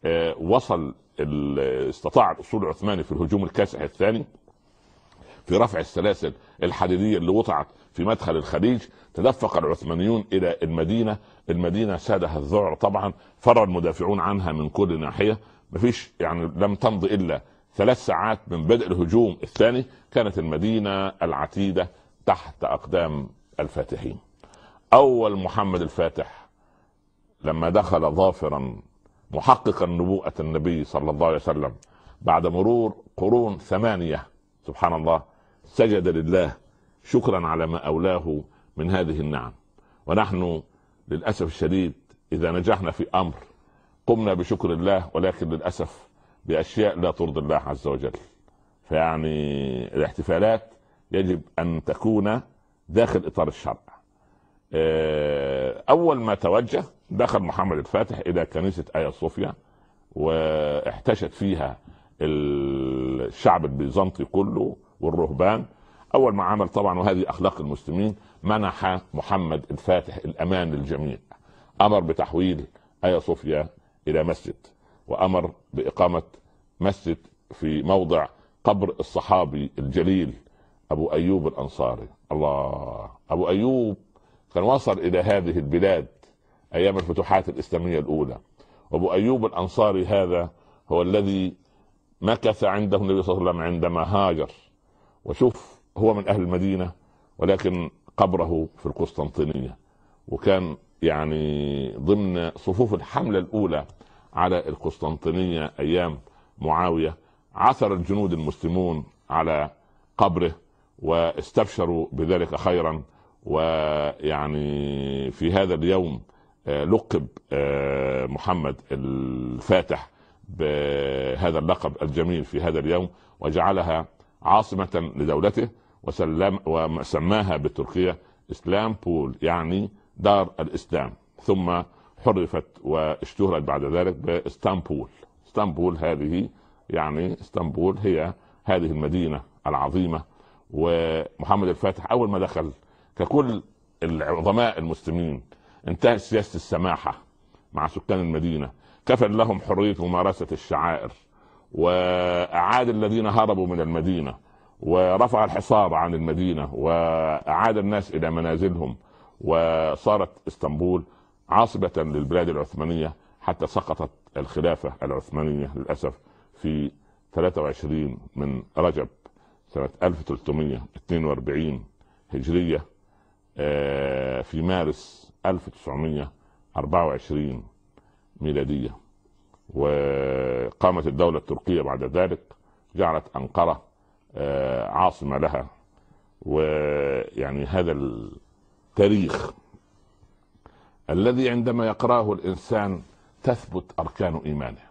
استطاع الأسطول العثماني في الهجوم الكاسح الثاني في رفع السلاسل الحديدية اللي وضعت في مدخل الخليج. تدفق العثمانيون إلى المدينة سادها الذعر طبعا، فر المدافعون عنها من كل ناحية. مفيش يعني لم تمض إلا 3 ساعات من بدء الهجوم الثاني كانت المدينة العتيدة تحت أقدام الفاتحين. أول محمد الفاتح لما دخل ظافرا محققا نبوءة النبي صلى الله عليه وسلم بعد مرور قرون 8، سبحان الله، سجد لله شكرا على ما أولاه من هذه النعم. ونحن للأسف الشديد إذا نجحنا في أمر قمنا بشكر الله، ولكن للأسف بأشياء لا ترضي الله عز وجل. فيعني الاحتفالات يجب أن تكون داخل إطار الشرع. أول ما توجه دخل محمد الفاتح إلى كنيسة آيا صوفيا، واحتشت فيها الشعب البيزنطي كله والرهبان. أول ما عمل طبعا، وهذه أخلاق المسلمين، منح محمد الفاتح الأمان للجميع. أمر بتحويل آيا صوفيا إلى مسجد، وأمر بإقامة مسجد في موضع قبر الصحابي الجليل أبو أيوب الأنصاري. الله، أبو أيوب كان وصل إلى هذه البلاد أيام الفتوحات الإسلامية الأولى. وأبو أيوب الأنصاري هذا هو الذي مكث عنده النبي صلى الله عليه وسلم عندما هاجر. وشوف، هو من أهل المدينة ولكن قبره في القسطنطينية، وكان يعني ضمن صفوف الحملة الأولى على القسطنطينية أيام معاوية. عثر الجنود المسلمون على قبره واستبشروا بذلك خيرا. ويعني في هذا اليوم لقب محمد الفاتح بهذا اللقب الجميل في هذا اليوم، وجعلها عاصمة لدولته، وسماها بالتركية اسلامبول، يعني دار الإسلام. ثم حرفت واشتهرت بعد ذلك باسطنبول. اسطنبول هذه يعني اسطنبول هي هذه المدينة العظيمة. ومحمد الفاتح أول ما دخل ككل العظماء المسلمين انتهت سياسة السماحة مع سكان المدينة، كفل لهم حرية ممارسة الشعائر، وأعاد الذين هربوا من المدينة، ورفع الحصار عن المدينة، وأعاد الناس إلى منازلهم. وصارت اسطنبول عاصمة للبلاد العثمانية حتى سقطت الخلافة العثمانية للأسف في 23 من رجب سنة 1342 هجرية، في مارس 1924 ميلادية. وقامت الدولة التركية بعد ذلك، جعلت أنقرة عاصمة لها. ويعني هذا التاريخ الذي عندما يقرأه الإنسان تثبت أركان إيمانه،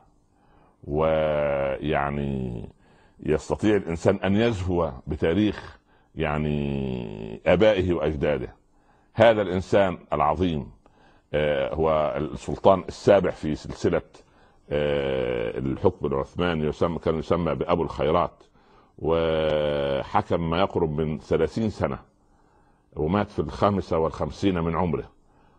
ويعني يستطيع الإنسان أن يزهو بتاريخ يعني آبائه وأجداده. هذا الإنسان العظيم هو السلطان السابع في سلسلة الحكم العثماني، كان يسمى بأبو الخيرات، وحكم ما يقرب من 30 سنة، ومات في 55 من عمره.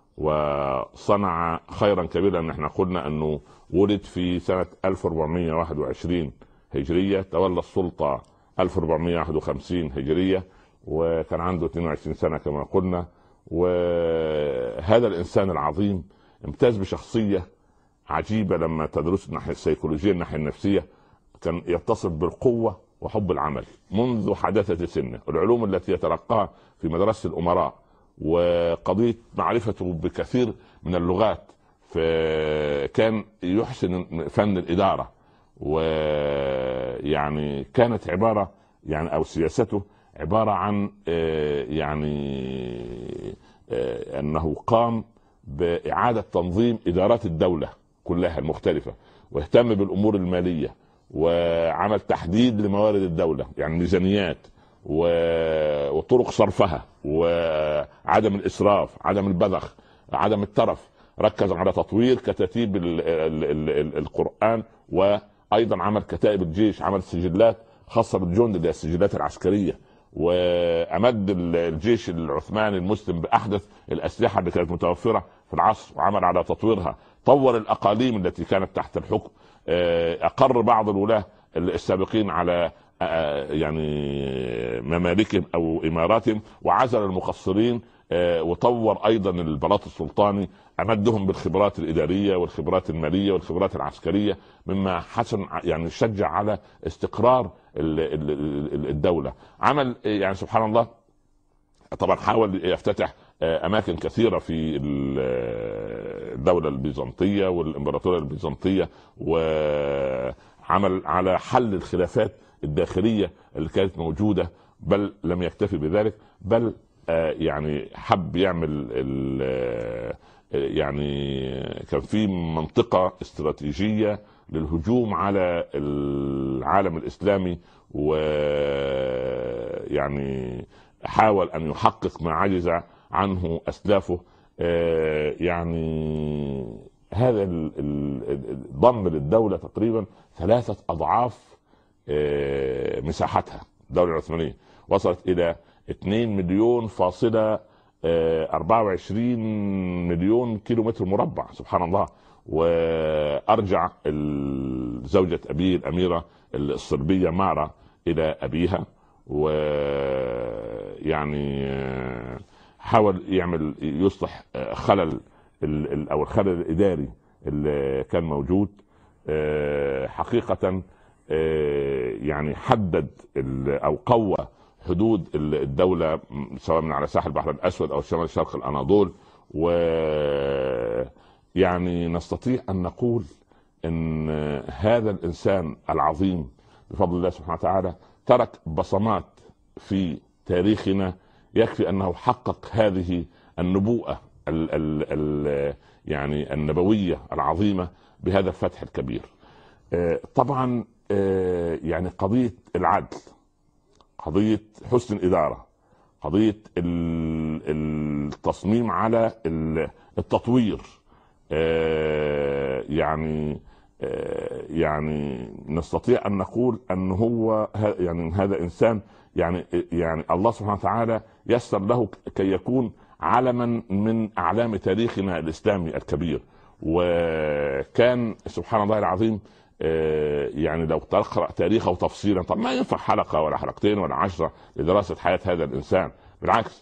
وصنع خيرا كبيرا. نحن قلنا أنه ولد في سنة 1421 هجرية، تولى السلطة 1451 هجرية، وكان عنده 22 سنة كما قلنا. وهذا الإنسان العظيم امتاز بشخصية عجيبة. لما تدرس الناحية السيكولوجية، الناحية النفسية، كان يتصف بالقوة وحب العمل منذ حداثة سنه. العلوم التي يتلقاها في مدرسة الأمراء، وقضية معرفته بكثير من اللغات، فكان يحسن فن الإدارة. ويعني كانت عبارة يعني أو سياسته عبارة عن أنه قام بإعادة تنظيم إدارات الدولة كلها المختلفة، واهتم بالأمور المالية، وعمل تحديد لموارد الدولة، يعني ميزانيات وطرق صرفها، وعدم الإسراف، عدم البذخ، عدم الترف. ركز على تطوير كتاتيب القرآن، وأيضا عمل كتائب الجيش، عمل سجلات خاصة بالجند اللي هي السجلات العسكرية. وأمد الجيش العثماني المسلم بأحدث الأسلحة اللي كانت متوفرة في العصر، وعمل على تطويرها. طور الأقاليم التي كانت تحت الحكم، أقر بعض الولاة السابقين على يعني ممالكهم أو إماراتهم، وعزل المقصرين. وطور أيضا البلاط السلطاني، أمدهم بالخبرات الإدارية والخبرات المالية والخبرات العسكرية، مما حسن يعني شجع على استقرار الدولة. عمل يعني سبحان الله، طبعا حاول يفتتح اماكن كثيره في الدوله البيزنطيه والامبراطوريه البيزنطيه، وعمل على حل الخلافات الداخليه اللي كانت موجوده، بل لم يكتفي بذلك، بل يعني حب يعمل يعني كان في منطقه استراتيجيه للهجوم على العالم الاسلامي، ويعني حاول ان يحقق ما عجز عنه اسلافه. يعني هذا ضم للدوله تقريبا 3 أضعاف مساحتها. الدوله العثمانيه وصلت الى 2,24 مليون كيلومتر مربع، سبحان الله. وارجع زوجة ابيه الاميرة الصربية مارا الى ابيها، ويعني حاول يصلح خلل او الخلل الاداري اللي كان موجود. حقيقة يعني حدد او قوى حدود الدولة سواء من على ساحل البحر الاسود او شمال شرق الاناضول. ويعني نستطيع ان نقول ان هذا الانسان العظيم بفضل الله سبحانه وتعالى ترك بصمات في تاريخنا، يكفي انه حقق هذه النبوءة يعني النبوية العظيمة بهذا الفتح الكبير. طبعا يعني قضية العدل، قضية حسن الإدارة، قضية التصميم على التطوير، يعني نستطيع أن نقول أن هو يعني هذا إنسان يعني الله سبحانه وتعالى يسر له كي يكون علما من أعلام تاريخنا الإسلامي الكبير. وكان سبحان الله العظيم يعني لو تقرأ تاريخه تفصيلا، طب ما ينفع حلقة ولا حلقتين ولا 10 لدراسة حياة هذا الإنسان، بالعكس.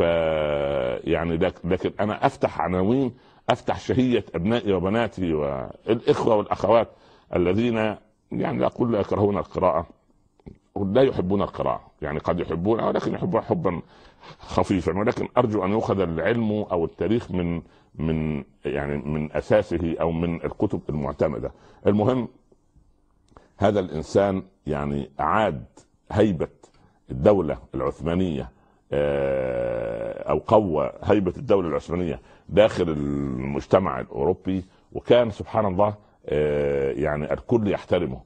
يعني لكن أنا أفتح عناوين، أفتح شهية أبنائي وبناتي والإخوة والأخوات الذين يعني لا أقول لا يكرهون القراءة، لا يحبون القراءة، يعني قد يحبونها ولكن يحبون حبا خفيفا، ولكن أرجو أن يؤخذ العلم أو التاريخ من يعني من أساسه أو من الكتب المعتمدة. المهم هذا الإنسان يعني أعاد هيبة الدولة العثمانية أو قوى هيبة الدولة العثمانية داخل المجتمع الأوروبي، وكان سبحان الله يعني الكل يحترمه.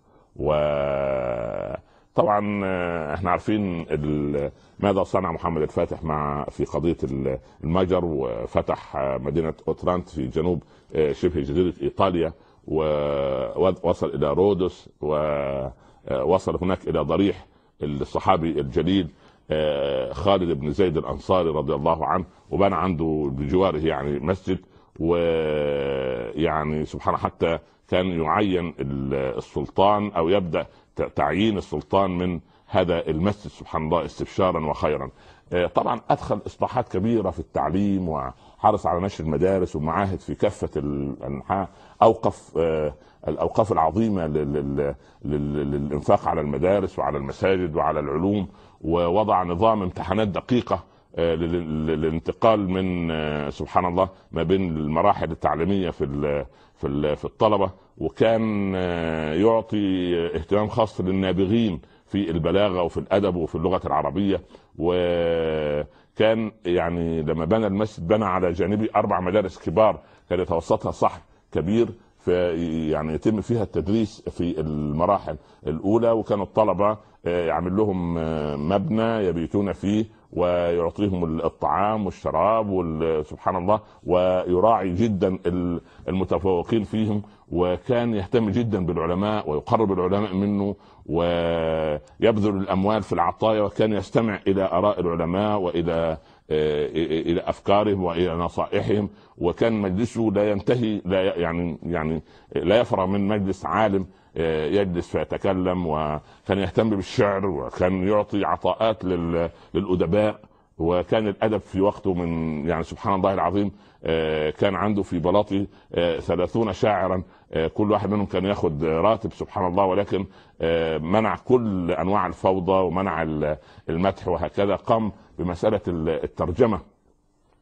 وطبعا احنا عارفين ماذا صنع محمد الفاتح في قضية المجر، وفتح مدينة أوترانت في جنوب شبه جزيرة إيطاليا، ووصل إلى رودوس، ووصل هناك إلى ضريح الصحابي الجليل خالد بن زيد الأنصاري رضي الله عنه، وبنى عنده بجواره يعني مسجد. ويعني سبحان حتى كان يعين السلطان أو يبدأ تعيين السلطان من هذا المسجد سبحان الله استبشارا وخيرا. طبعا أدخل إصلاحات كبيرة في التعليم، وحرص على نشر المدارس ومعاهد في كافة الأنحاء، أوقف الأوقاف العظيمة للإنفاق على المدارس وعلى المساجد وعلى العلوم، ووضع نظام امتحانات دقيقة للانتقال من سبحان الله ما بين المراحل التعليمية في الطلبة. وكان يعطي اهتمام خاص للنابغين في البلاغة وفي الأدب وفي اللغة العربية. وكان يعني لما بنى المسجد بنى على جانبه 4 مدارس كبار كان يتوسطها صحن كبير يعني يتم فيها التدريس في المراحل الأولى، وكانوا الطلبة يعمل لهم مبنى يبيتون فيه ويعطيهم الطعام والشراب سبحان الله، ويراعي جدا المتفوقين فيهم، وكان يهتم جدا بالعلماء ويقرب العلماء منه ويبذل الأموال في العطايا، وكان يستمع إلى آراء العلماء وإلى أفكارهم وإلى نصائحهم. وكان مجلسه لا ينتهي، يعني لا يفرغ من مجلس عالم يجلس فيتكلم. وكان يهتم بالشعر، وكان يعطي عطاءات للأدباء، وكان الأدب في وقته من يعني سبحان الله العظيم كان عنده في بلاطي 30 شاعرا، كل واحد منهم كان ياخد راتب سبحان الله، ولكن منع كل أنواع الفوضى ومنع المدح، وهكذا قام بمسألة الترجمة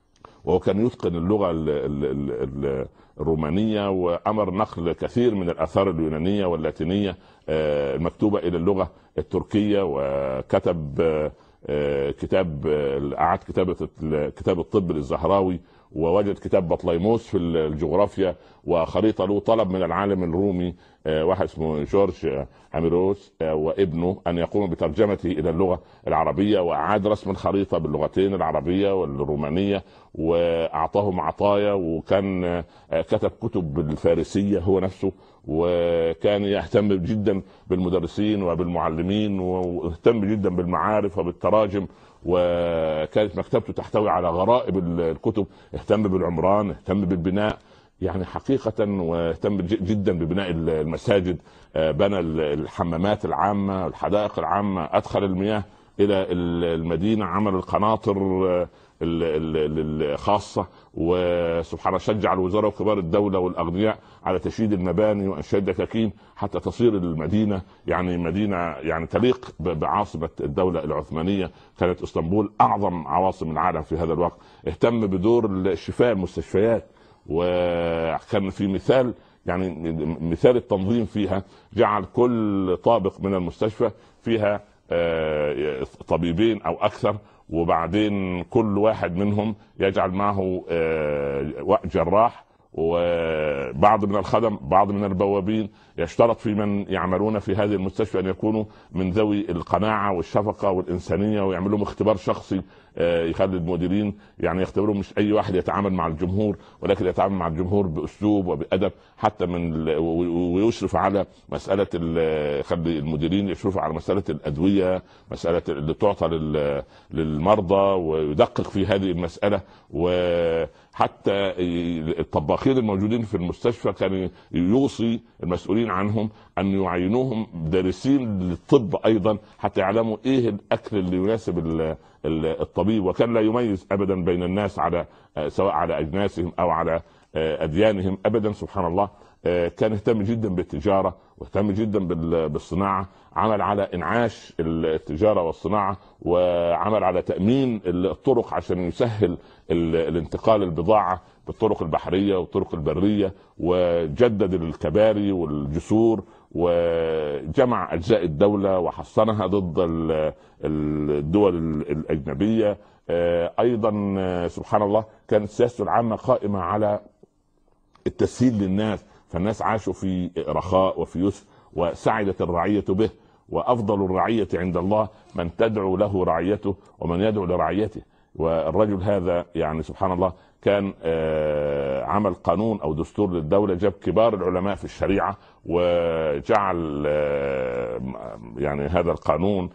وهو كان يتقن اللغة الرومانية، وأمر نقل كثير من الآثار اليونانية واللاتينية المكتوبة إلى اللغة التركية، وكتب كتاب أعاد كتاب الطب للزهراوي، ووجد كتاب بطليموس في الجغرافيا، وخريطة له. طلب من العالم الرومي واحد اسمه جورج أميروس وابنه أن يقوم بترجمته إلى اللغة العربية، وأعاد رسم الخريطة باللغتين العربية والرومانية، وأعطاهم عطايا، وكان كتب كتب بالفارسية هو نفسه، وكان يهتم جدا بالمدرسين وبالمعلمين، واهتم جدا بالمعارف وبالتراجم، وكانت مكتبته تحتوي على غرائب الكتب. اهتم بالعمران، اهتم بالبناء يعني حقيقة، واهتم جدا ببناء المساجد، بنى الحمامات العامة، الحدائق العامة، أدخل المياه إلى المدينة، عمل القناطر الخاصة، وسبحان الله شجع الوزراء وكبار الدولة والأغنياء على تشييد المباني وإنشاء الدكاكين حتى تصير المدينة يعني مدينة يعني تليق بعاصمة الدولة العثمانية. كانت اسطنبول أعظم عواصم العالم في هذا الوقت. اهتم بدور الشفاء، المستشفيات، وكان في مثال يعني مثال التنظيم فيها، جعل كل طابق من المستشفى فيها طبيبين أو أكثر، وبعدين كل واحد منهم يجعل معه جراح وبعض من الخدم، بعض من البوابين. يشترط في من يعملون في هذه المستشفى أن يكونوا من ذوي القناعة والشفقة والإنسانية، ويعملوا اختبار شخصي يخلي المديرين يعني يختبروا مش أي واحد يتعامل مع الجمهور، ولكن يتعامل مع الجمهور بأسلوب وبأدب، حتى من ويشرف على مسألة يخلي المديرين يشرفوا على مسألة الأدوية، مسألة اللي تعطى للمرضى، ويدقق في هذه المسألة. وحتى الطباخين الموجودين في المستشفى كان يوصي المسؤولين عنهم أن يعينوهم دارسين للطب أيضا، حتى يعلموا إيه الأكل اللي يناسب الطبيب. وكان لا يميز أبدا بين الناس على سواء على أجناسهم أو على أديانهم أبدا. سبحان الله. كان يهتم جدا بالتجارة، واهتم جدا بالصناعة. عمل على إنعاش التجارة والصناعة، وعمل على تأمين الطرق عشان يسهل الانتقال البضاعة بالطرق البحرية والطرق البرية، وجدد الكباري والجسور، وجمع أجزاء الدولة وحصنها ضد الدول الأجنبية. أيضا سبحان الله كانت سياسته العامة قائمة على التسهيل للناس، فالناس عاشوا في رخاء وفي يسر، وسعدت الرعية به. وأفضل الرعية عند الله من تدعو له رعيته ومن يدعو لرعيته. والرجل هذا يعني سبحان الله كان عمل قانون أو دستور للدولة، جاب كبار العلماء في الشريعة وجعل يعني هذا القانون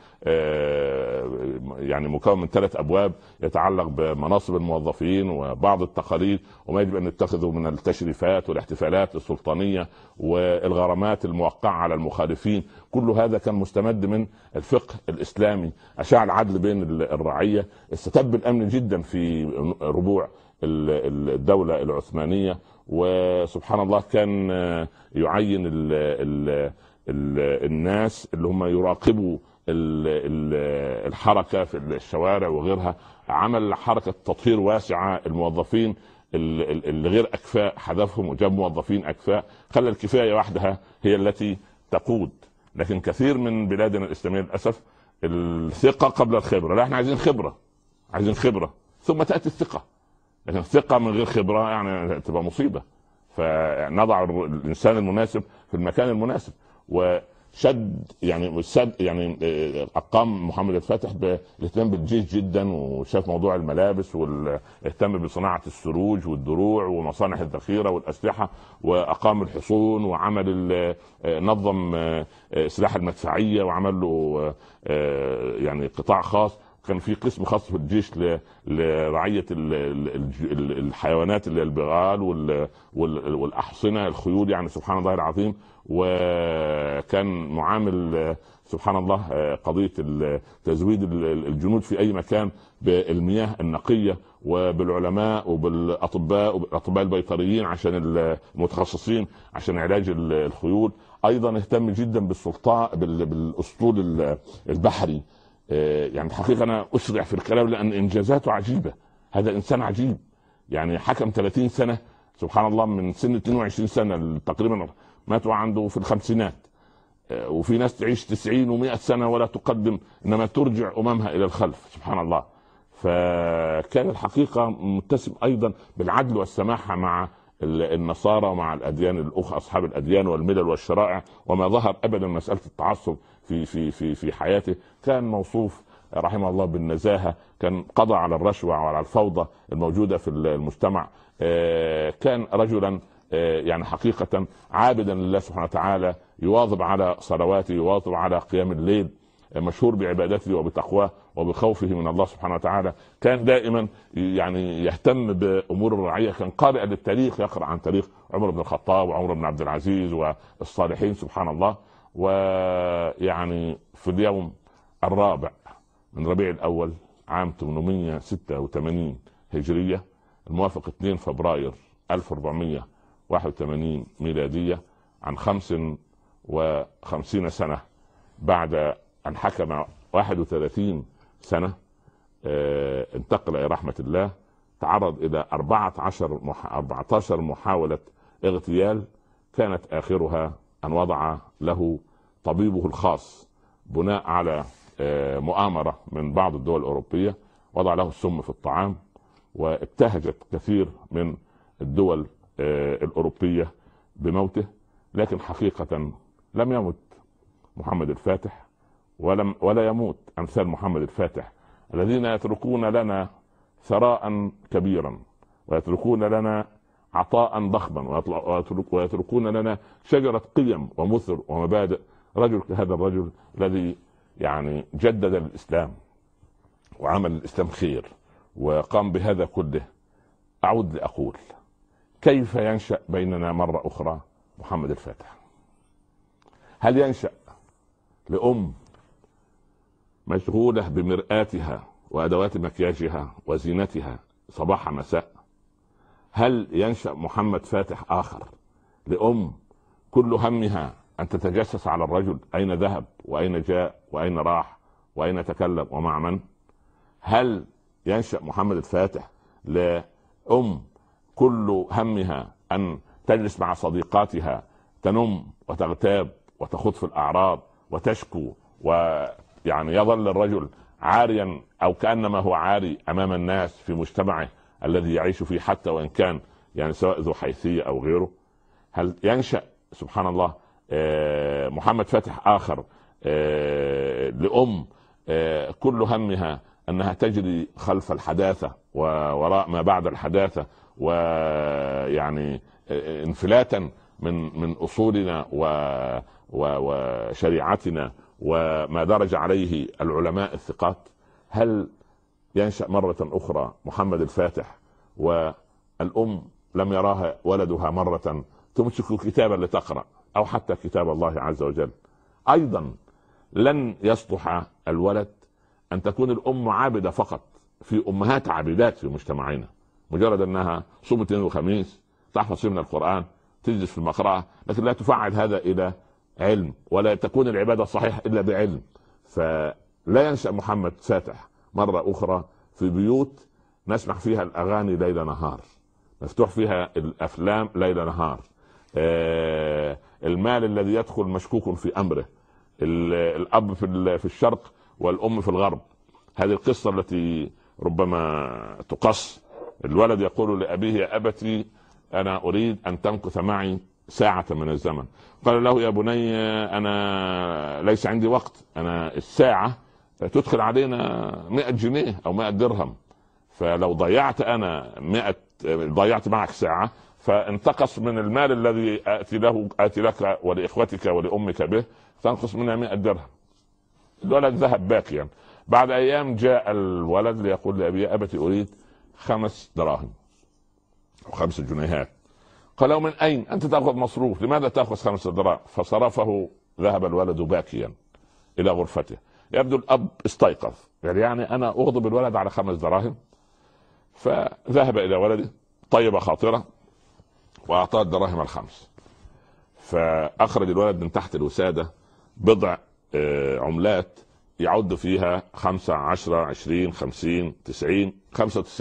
يعني مكون من 3 أبواب يتعلق بمناصب الموظفين وبعض التقاليد وما يجب أن يتخذوا من التشريفات والاحتفالات السلطانية والغرامات الموقعة على المخالفين. كل هذا كان مستمد من الفقه الإسلامي. أشاع العدل بين الرعية، استتب الأمن جدا في ربوع الدولة العثمانية. وسبحان الله كان يعين الناس اللي هم يراقبوا الحركة في الشوارع وغيرها. عمل حركة تطهير واسعة. الموظفين اللي غير أكفاء حذفهم وجاب موظفين أكفاء، خلى الكفاية وحدها هي التي تقود. لكن كثير من بلادنا الإسلامية للأسف الثقة قبل الخبرة. لا، احنا عايزين خبرة، عايزين خبرة ثم تأتي الثقة. لكن الثقة من غير خبرة يعني تبقى مصيبة. فنضع الإنسان المناسب في المكان المناسب. وشد يعني أقام محمد الفاتح بالاهتمام بالجيش جدا، وشاف موضوع الملابس والاهتم بصناعة السروج والدروع ومصانع الذخيرة والأسلحة، وأقام الحصون، وعمل نظم سلاح المدفعية، وعمل له يعني قطاع خاص. كان في قسم خاص في الجيش لرعية الحيوانات اللي البغال والأحصنة الخيول، يعني سبحان الله العظيم. وكان معامل سبحان الله قضية تزويد الجنود في أي مكان بالمياه النقية وبالعلماء وبالأطباء البيطريين عشان المتخصصين عشان علاج الخيول. أيضا اهتم جدا بالأسطول البحري. يعني الحقيقة أنا أسرع في الكلام لأن إنجازاته عجيبة. هذا إنسان عجيب، يعني حكم 30 سنة سبحان الله، من سن 22 سنة تقريبا ماتوا عنده في الخمسينات، وفي ناس تعيش 90 و100 سنة ولا تقدم، إنما ترجع أممها إلى الخلف سبحان الله. فكان الحقيقة متسم أيضا بالعدل والسماحة مع النصارى ومع الأديان الأخرى أصحاب الأديان والملل والشرائع، وما ظهر أبدا مسألة التعصب في حياته. كان موصوف رحمه الله بالنزاهة، كان قضى على الرشوة وعلى الفوضى الموجودة في المجتمع. كان رجلا يعني حقيقة عابدا لله سبحانه وتعالى، يواظب على صلواته، يواظب على قيام الليل، مشهور بعبادته وبتقواه وبخوفه من الله سبحانه وتعالى. كان دائما يعني يهتم بأمور الرعية، كان قارئا للتاريخ، يقرأ عن تاريخ عمر بن الخطاب وعمر بن عبد العزيز والصالحين سبحان الله. ويعني في اليوم الرابع من ربيع الأول عام 886 هجرية، الموافق 2 فبراير 1481 ميلادية، عن 55 سنة بعد أن حكم 31 سنة، انتقل إلى رحمة الله. تعرض إلى 14 محاولة اغتيال، كانت آخرها أن وضع له طبيبه الخاص بناء على مؤامرة من بعض الدول الأوروبية، وضع له السم في الطعام، وابتهجت كثير من الدول الأوروبية بموته. لكن حقيقة لم يمت محمد الفاتح، ولا يموت أمثال محمد الفاتح الذين يتركون لنا ثراء كبيرا، ويتركون لنا عطاء ضخما، ويتركون لنا شجرة قيم ومثل ومبادئ. رجل هذا الرجل الذي يعني جدد الإسلام وعمل الإسلام خير وقام بهذا كله. أعود لأقول كيف ينشأ بيننا مرة أخرى محمد الفاتح؟ هل ينشأ لأم مشغولة بمرآتها وأدوات مكياجها وزينتها صباح مساء؟ هل ينشأ محمد فاتح آخر لأم كل همها أن تتجسس على الرجل أين ذهب وأين جاء وأين راح وأين تكلم ومع من؟ هل ينشأ محمد الفاتح لأم كل همها أن تجلس مع صديقاتها تنم وتغتاب وتخوض في الأعراض وتشكو، ويعني يظل الرجل عاريا أو كأنما هو عاري أمام الناس في مجتمعه الذي يعيش فيه، حتى وإن كان يعني سواء ذو حيثية أو غيره؟ هل ينشأ سبحان الله محمد فاتح آخر لأم كل همها أنها تجري خلف الحداثة ووراء ما بعد الحداثة، ويعني انفلاتا من أصولنا وشريعتنا وما درج عليه العلماء الثقات؟ هل ينشأ مرة أخرى محمد الفاتح والأم لم يراها ولدها مرة تمسك كتابا لتقرأ أو حتى كتاب الله عز وجل؟ أيضا لن يصلح الولد أن تكون الأم عابدة فقط. في أمهات عابدات في مجتمعنا، مجرد أنها صوم اثنين وخميس، تحفظ من القرآن، تجلس في المقرأة، لكن لا تفعل هذا إلى علم، ولا تكون العبادة الصحيحة إلا بعلم. فلا ينشأ محمد فاتح مرة أخرى في بيوت نسمع فيها الأغاني ليل نهار، مفتوح فيها الأفلام ليل نهار، المال الذي يدخل مشكوك في أمره، الأب في الشرق والأم في الغرب. هذه القصة التي ربما تقص. الولد يقول لأبيه يا أبتي أنا أريد أن تمكث معي ساعة من الزمن. قال له يا بني أنا ليس عندي وقت، أنا الساعة تدخل علينا 100 جنيه أو 100 درهم، فلو ضيعت أنا 100 ضيعت معك ساعة فانتقص من المال الذي آتي لك ولإخوتك ولأمك به، تنقص منها 100 درهم. الولد ذهب باكيا. بعد أيام جاء الولد ليقول لأبي يا أبتي أريد 5 دراهم أو 5 جنيهات. قال له من أين؟ أنت تأخذ مصروف، لماذا تأخذ 5 دراهم؟ فصرفه. ذهب الولد باكيا إلى غرفته. يبدو الأب استيقظ، يعني أنا أغضب الولد على 5 دراهم. فذهب إلى ولده طيب خاطرة وأعطاه الدراهم ال5. فأخرج الولد من تحت الوسادة بضع عملات يعد فيها 5 10 20 50 90 95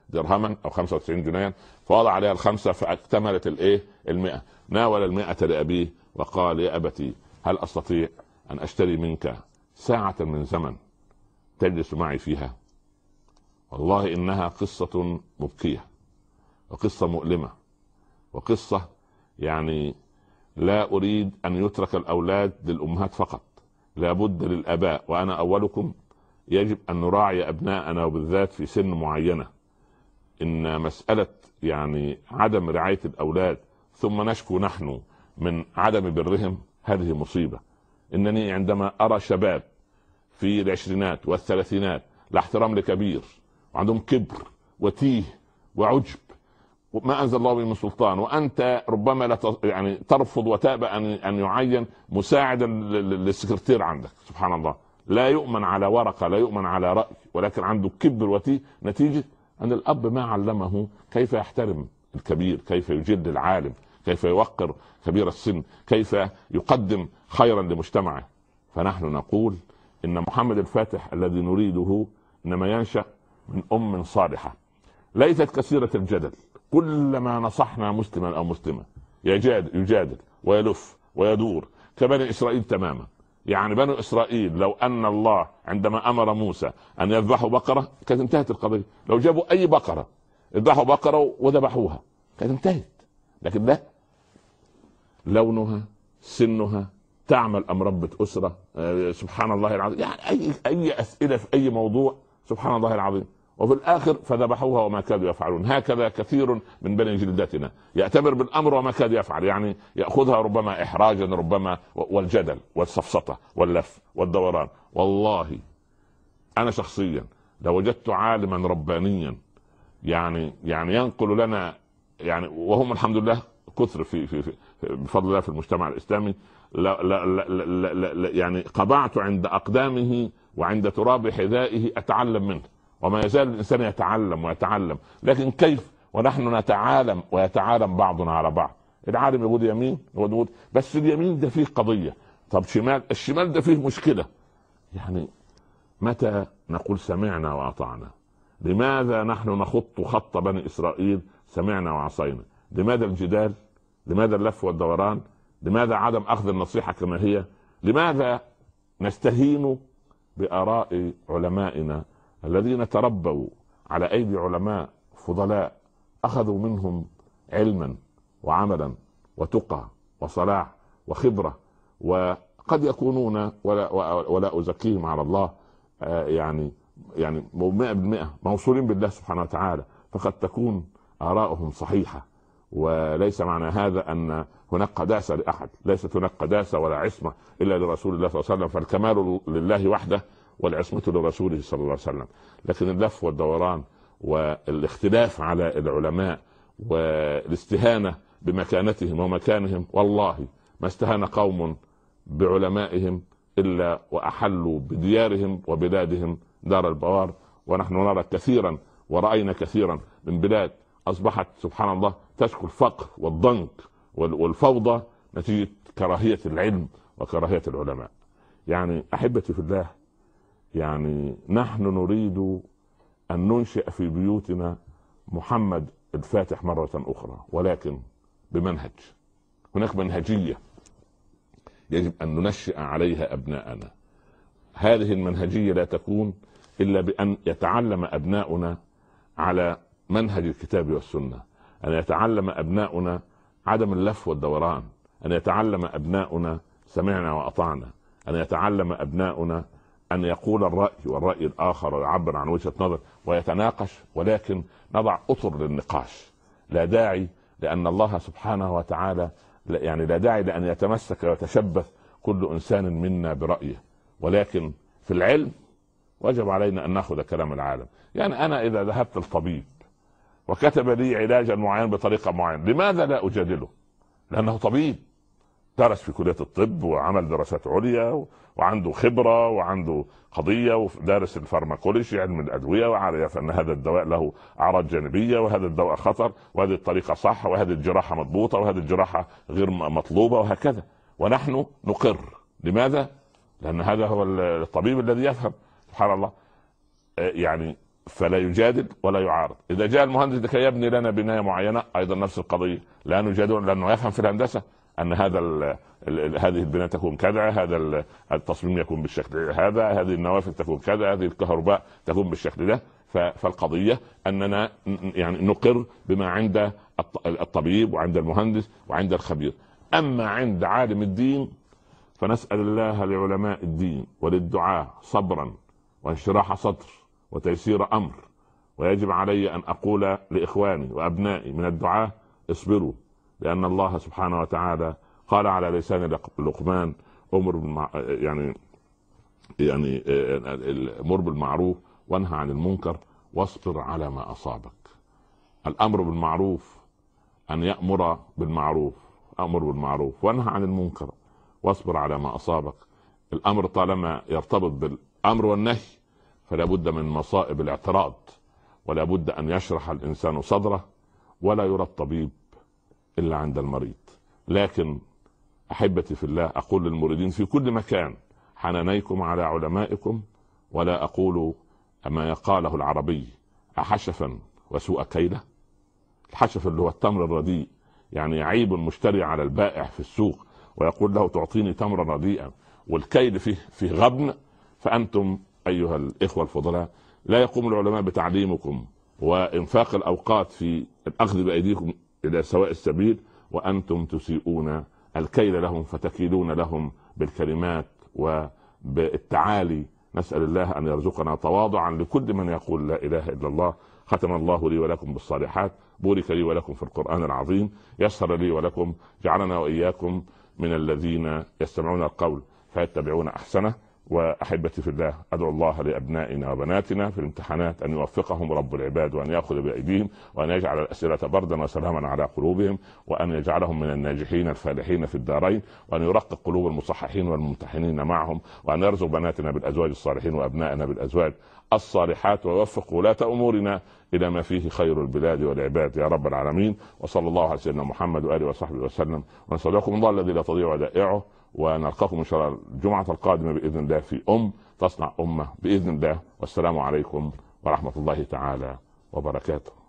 درهما أو 95 جنيها، فوضع عليها الخمسة فاكتملت الايه 100. ناول 100 لأبيه وقال: يا أبتي، هل أستطيع أن أشتري منك ساعة من زمن تجلس معي فيها؟ والله إنها قصة مبكية وقصة مؤلمة وقصة يعني لا أريد أن يترك الأولاد للأمهات فقط، لا بد للآباء، وأنا أولكم. يجب أن نراعي أبناءنا وبالذات في سن معينة. إن مسألة يعني عدم رعاية الأولاد ثم نشكو نحن من عدم برهم، هذه مصيبة. إنني عندما أرى شباب في العشرينات والثلاثينات لا احترام لكبير وعندهم كبر وتيه وعجب وما أنزل الله به من سلطان، وأنت ربما لا يعني ترفض وتأبى أن يعين مساعدا للسكرتير عندك، سبحان الله، لا يؤمن على ورقة، لا يؤمن على رأي، ولكن عنده كبر وتيه، نتيجة أن الأب ما علمه كيف يحترم الكبير، كيف يجد العالم، كيف يوقر كبير السن، كيف يقدم خيرا لمجتمعه. فنحن نقول إن محمد الفاتح الذي نريده إنما ينشأ من أم صالحة ليست كثيرة الجدل. كلما نصحنا مسلما أو مسلمة يجادل ويلف ويدور كبني إسرائيل تماما. يعني بنو إسرائيل لو أن الله عندما أمر موسى أن يذبحوا بقرة كانت انتهت القضية. لو جابوا أي بقرة ذبحوا بقرة وذبحوها كانت انتهت. لكن لا، لونها، سنها، تعمل أم ربة أسرة، سبحان الله العظيم، يعني أي أسئلة في أي موضوع، سبحان الله العظيم. وفي الآخر فذبحوها وما كادوا يفعلون. هكذا كثير من بني جلدتنا يأتمر بالأمر وما كاد يفعل، يعني يأخذها ربما إحراجا، ربما والجدل والسفسطة واللف والدوران. والله أنا شخصيا لو وجدت عالما ربانيا يعني ينقل لنا، يعني وهم الحمد لله كثر في بفضل الله في المجتمع الإسلامي، لا لا لا لا لا لا يعني قبعت عند أقدامه وعند تراب حذائه أتعلم منه، وما يزال الإنسان يتعلم ويتعلم. لكن كيف ونحن نتعالم ويتعالم بعضنا على بعض؟ العالم يقول يمين يقول، بس اليمين ده فيه قضية، طب شمال، الشمال ده فيه مشكلة. يعني متى نقول سمعنا وأطعنا؟ لماذا نحن نخط خط بني إسرائيل سمعنا وعصينا؟ لماذا الجدال؟ لماذا اللف والدوران؟ لماذا عدم أخذ النصيحة كما هي؟ لماذا نستهين بآراء علمائنا الذين تربوا على أيدي علماء فضلاء أخذوا منهم علما وعملا وتقى وصلاح وخبرة، وقد يكونون ولا أزكيهم على الله يعني 100% موصولين بالله سبحانه وتعالى، فقد تكون آراؤهم صحيحة. وليس معنى هذا أن هناك قداسة لأحد، ليست هناك قداسة ولا عصمة إلا لرسول الله صلى الله عليه وسلم، فالكمال لله وحده والعصمة لرسوله صلى الله عليه وسلم. لكن اللف والدوران والاختلاف على العلماء والاستهانة بمكانتهم ومكانهم، والله ما استهان قوم بعلمائهم إلا وأحلوا بديارهم وبلادهم دار البوار. ونحن نرى كثيرا ورأينا كثيرا من بلاد أصبحت سبحان الله تشكو الفقر والضنك والفوضى نتيجة كراهية العلم وكراهية العلماء. يعني أحبتي في الله، يعني نحن نريد أن ننشئ في بيوتنا محمد الفاتح مرة أخرى، ولكن بمنهج. هناك منهجية يجب أن ننشئ عليها أبناءنا. هذه المنهجية لا تكون إلا بأن يتعلم أبناؤنا على منهج الكتاب والسنة، أن يتعلم أبناؤنا عدم اللف والدوران، أن يتعلم أبناؤنا سمعنا وأطعنا، أن يتعلم أبناؤنا أن يقول الرأي والرأي الآخر ويعبر عن وجهة نظر ويتناقش، ولكن نضع أطر للنقاش. لا داعي، لأن الله سبحانه وتعالى يعني لا داعي لأن يتمسك ويتشبث كل إنسان منا برأيه، ولكن في العلم وجب علينا أن نأخذ كلام العالم. يعني أنا إذا ذهبت الطبيب وكتب لي علاجا معين بطريقة معينة، لماذا لا أجادله؟ لأنه طبيب درس في كلية الطب وعمل دراسات عليا وعنده خبرة وعنده قضية ودارس الفارماكولوجي علم الأدوية وعارف أن هذا الدواء له أعراض جانبية وهذا الدواء خطر وهذه الطريقة صح وهذه الجراحة مضبوطة وهذه الجراحة غير مطلوبة وهكذا، ونحن نقر. لماذا؟ لأن هذا هو الطبيب الذي يفهم. سبحان الله. يعني فلا يجادل ولا يعارض. اذا جاء المهندس لكي يبني لنا بنايه معينه ايضا نفس القضيه، لا نجادل لانه يفهم في الهندسه ان هذه البنايه تكون كذا، هذا التصميم يكون بالشكل هذا، هذه النوافذ تكون كذا، هذه الكهرباء تكون بالشكل ده. فالقضيه اننا يعني نقر بما عند الطبيب وعند المهندس وعند الخبير. اما عند عالم الدين فنسال الله لعلماء الدين وللدعاة صبرا وانشراح صدر وتيسير امر. ويجب علي ان اقول لاخواني وابنائي من الدعاة اصبروا، لان الله سبحانه وتعالى قال على لسان لقمان مر بالمعروف وانهى عن المنكر واصبر على ما اصابك. الامر بالمعروف ان يأمر بالمعروف، امر بالمعروف وانهى عن المنكر واصبر على ما اصابك. الامر طالما يرتبط بالامر والنهي فلا بد من مصائب الاعتراض، ولا بد ان يشرح الانسان صدره، ولا يرى الطبيب الا عند المريض. لكن احبتي في الله اقول للمريدين في كل مكان حنانيكم على علمائكم، ولا اقول اما قاله العربي احشفا وسوء كيله. الحشف اللي هو التمر الرديء، يعني يعيب المشتري على البائع في السوق ويقول له تعطيني تمرا رديئا، والكيل فيه غبن. فانتم ايها الاخوه الفضلاء لا يقوم العلماء بتعليمكم وانفاق الاوقات في الاخذ بايديكم الى سواء السبيل وانتم تسيئون الكيل لهم، فتكيلون لهم بالكلمات وبالتعالي. نسأل الله أن يرزقنا تواضعا لكل من يقول لا إله إلا الله. ختم الله لي ولكم بالصالحات، بورك لي ولكم في القرآن العظيم، يسر لي ولكم، جعلنا وإياكم من الذين يستمعون القول فيتبعون أحسنه. وأحبتي في الله أدعو الله لأبنائنا وبناتنا في الامتحانات أن يوفقهم رب العباد، وأن يأخذ بأيديهم، وأن يجعل الأسئلة بردا وسلاما على قلوبهم، وأن يجعلهم من الناجحين الفالحين في الدارين، وأن يرقق قلوب المصححين والممتحنين معهم، وأن يرزق بناتنا بالأزواج الصالحين وأبنائنا بالأزواج الصالحات، ويوفق ولاة أمورنا إلى ما فيه خير البلاد والعباد يا رب العالمين. وصلى الله على سيدنا محمد وآله وصحبه وسلم، ونستودعكم الله الذي لا تضيع ودائعه، ونلقاكم إن شاء الله الجمعة القادمة بإذن الله في تصنع أمة بإذن الله. والسلام عليكم ورحمة الله تعالى وبركاته.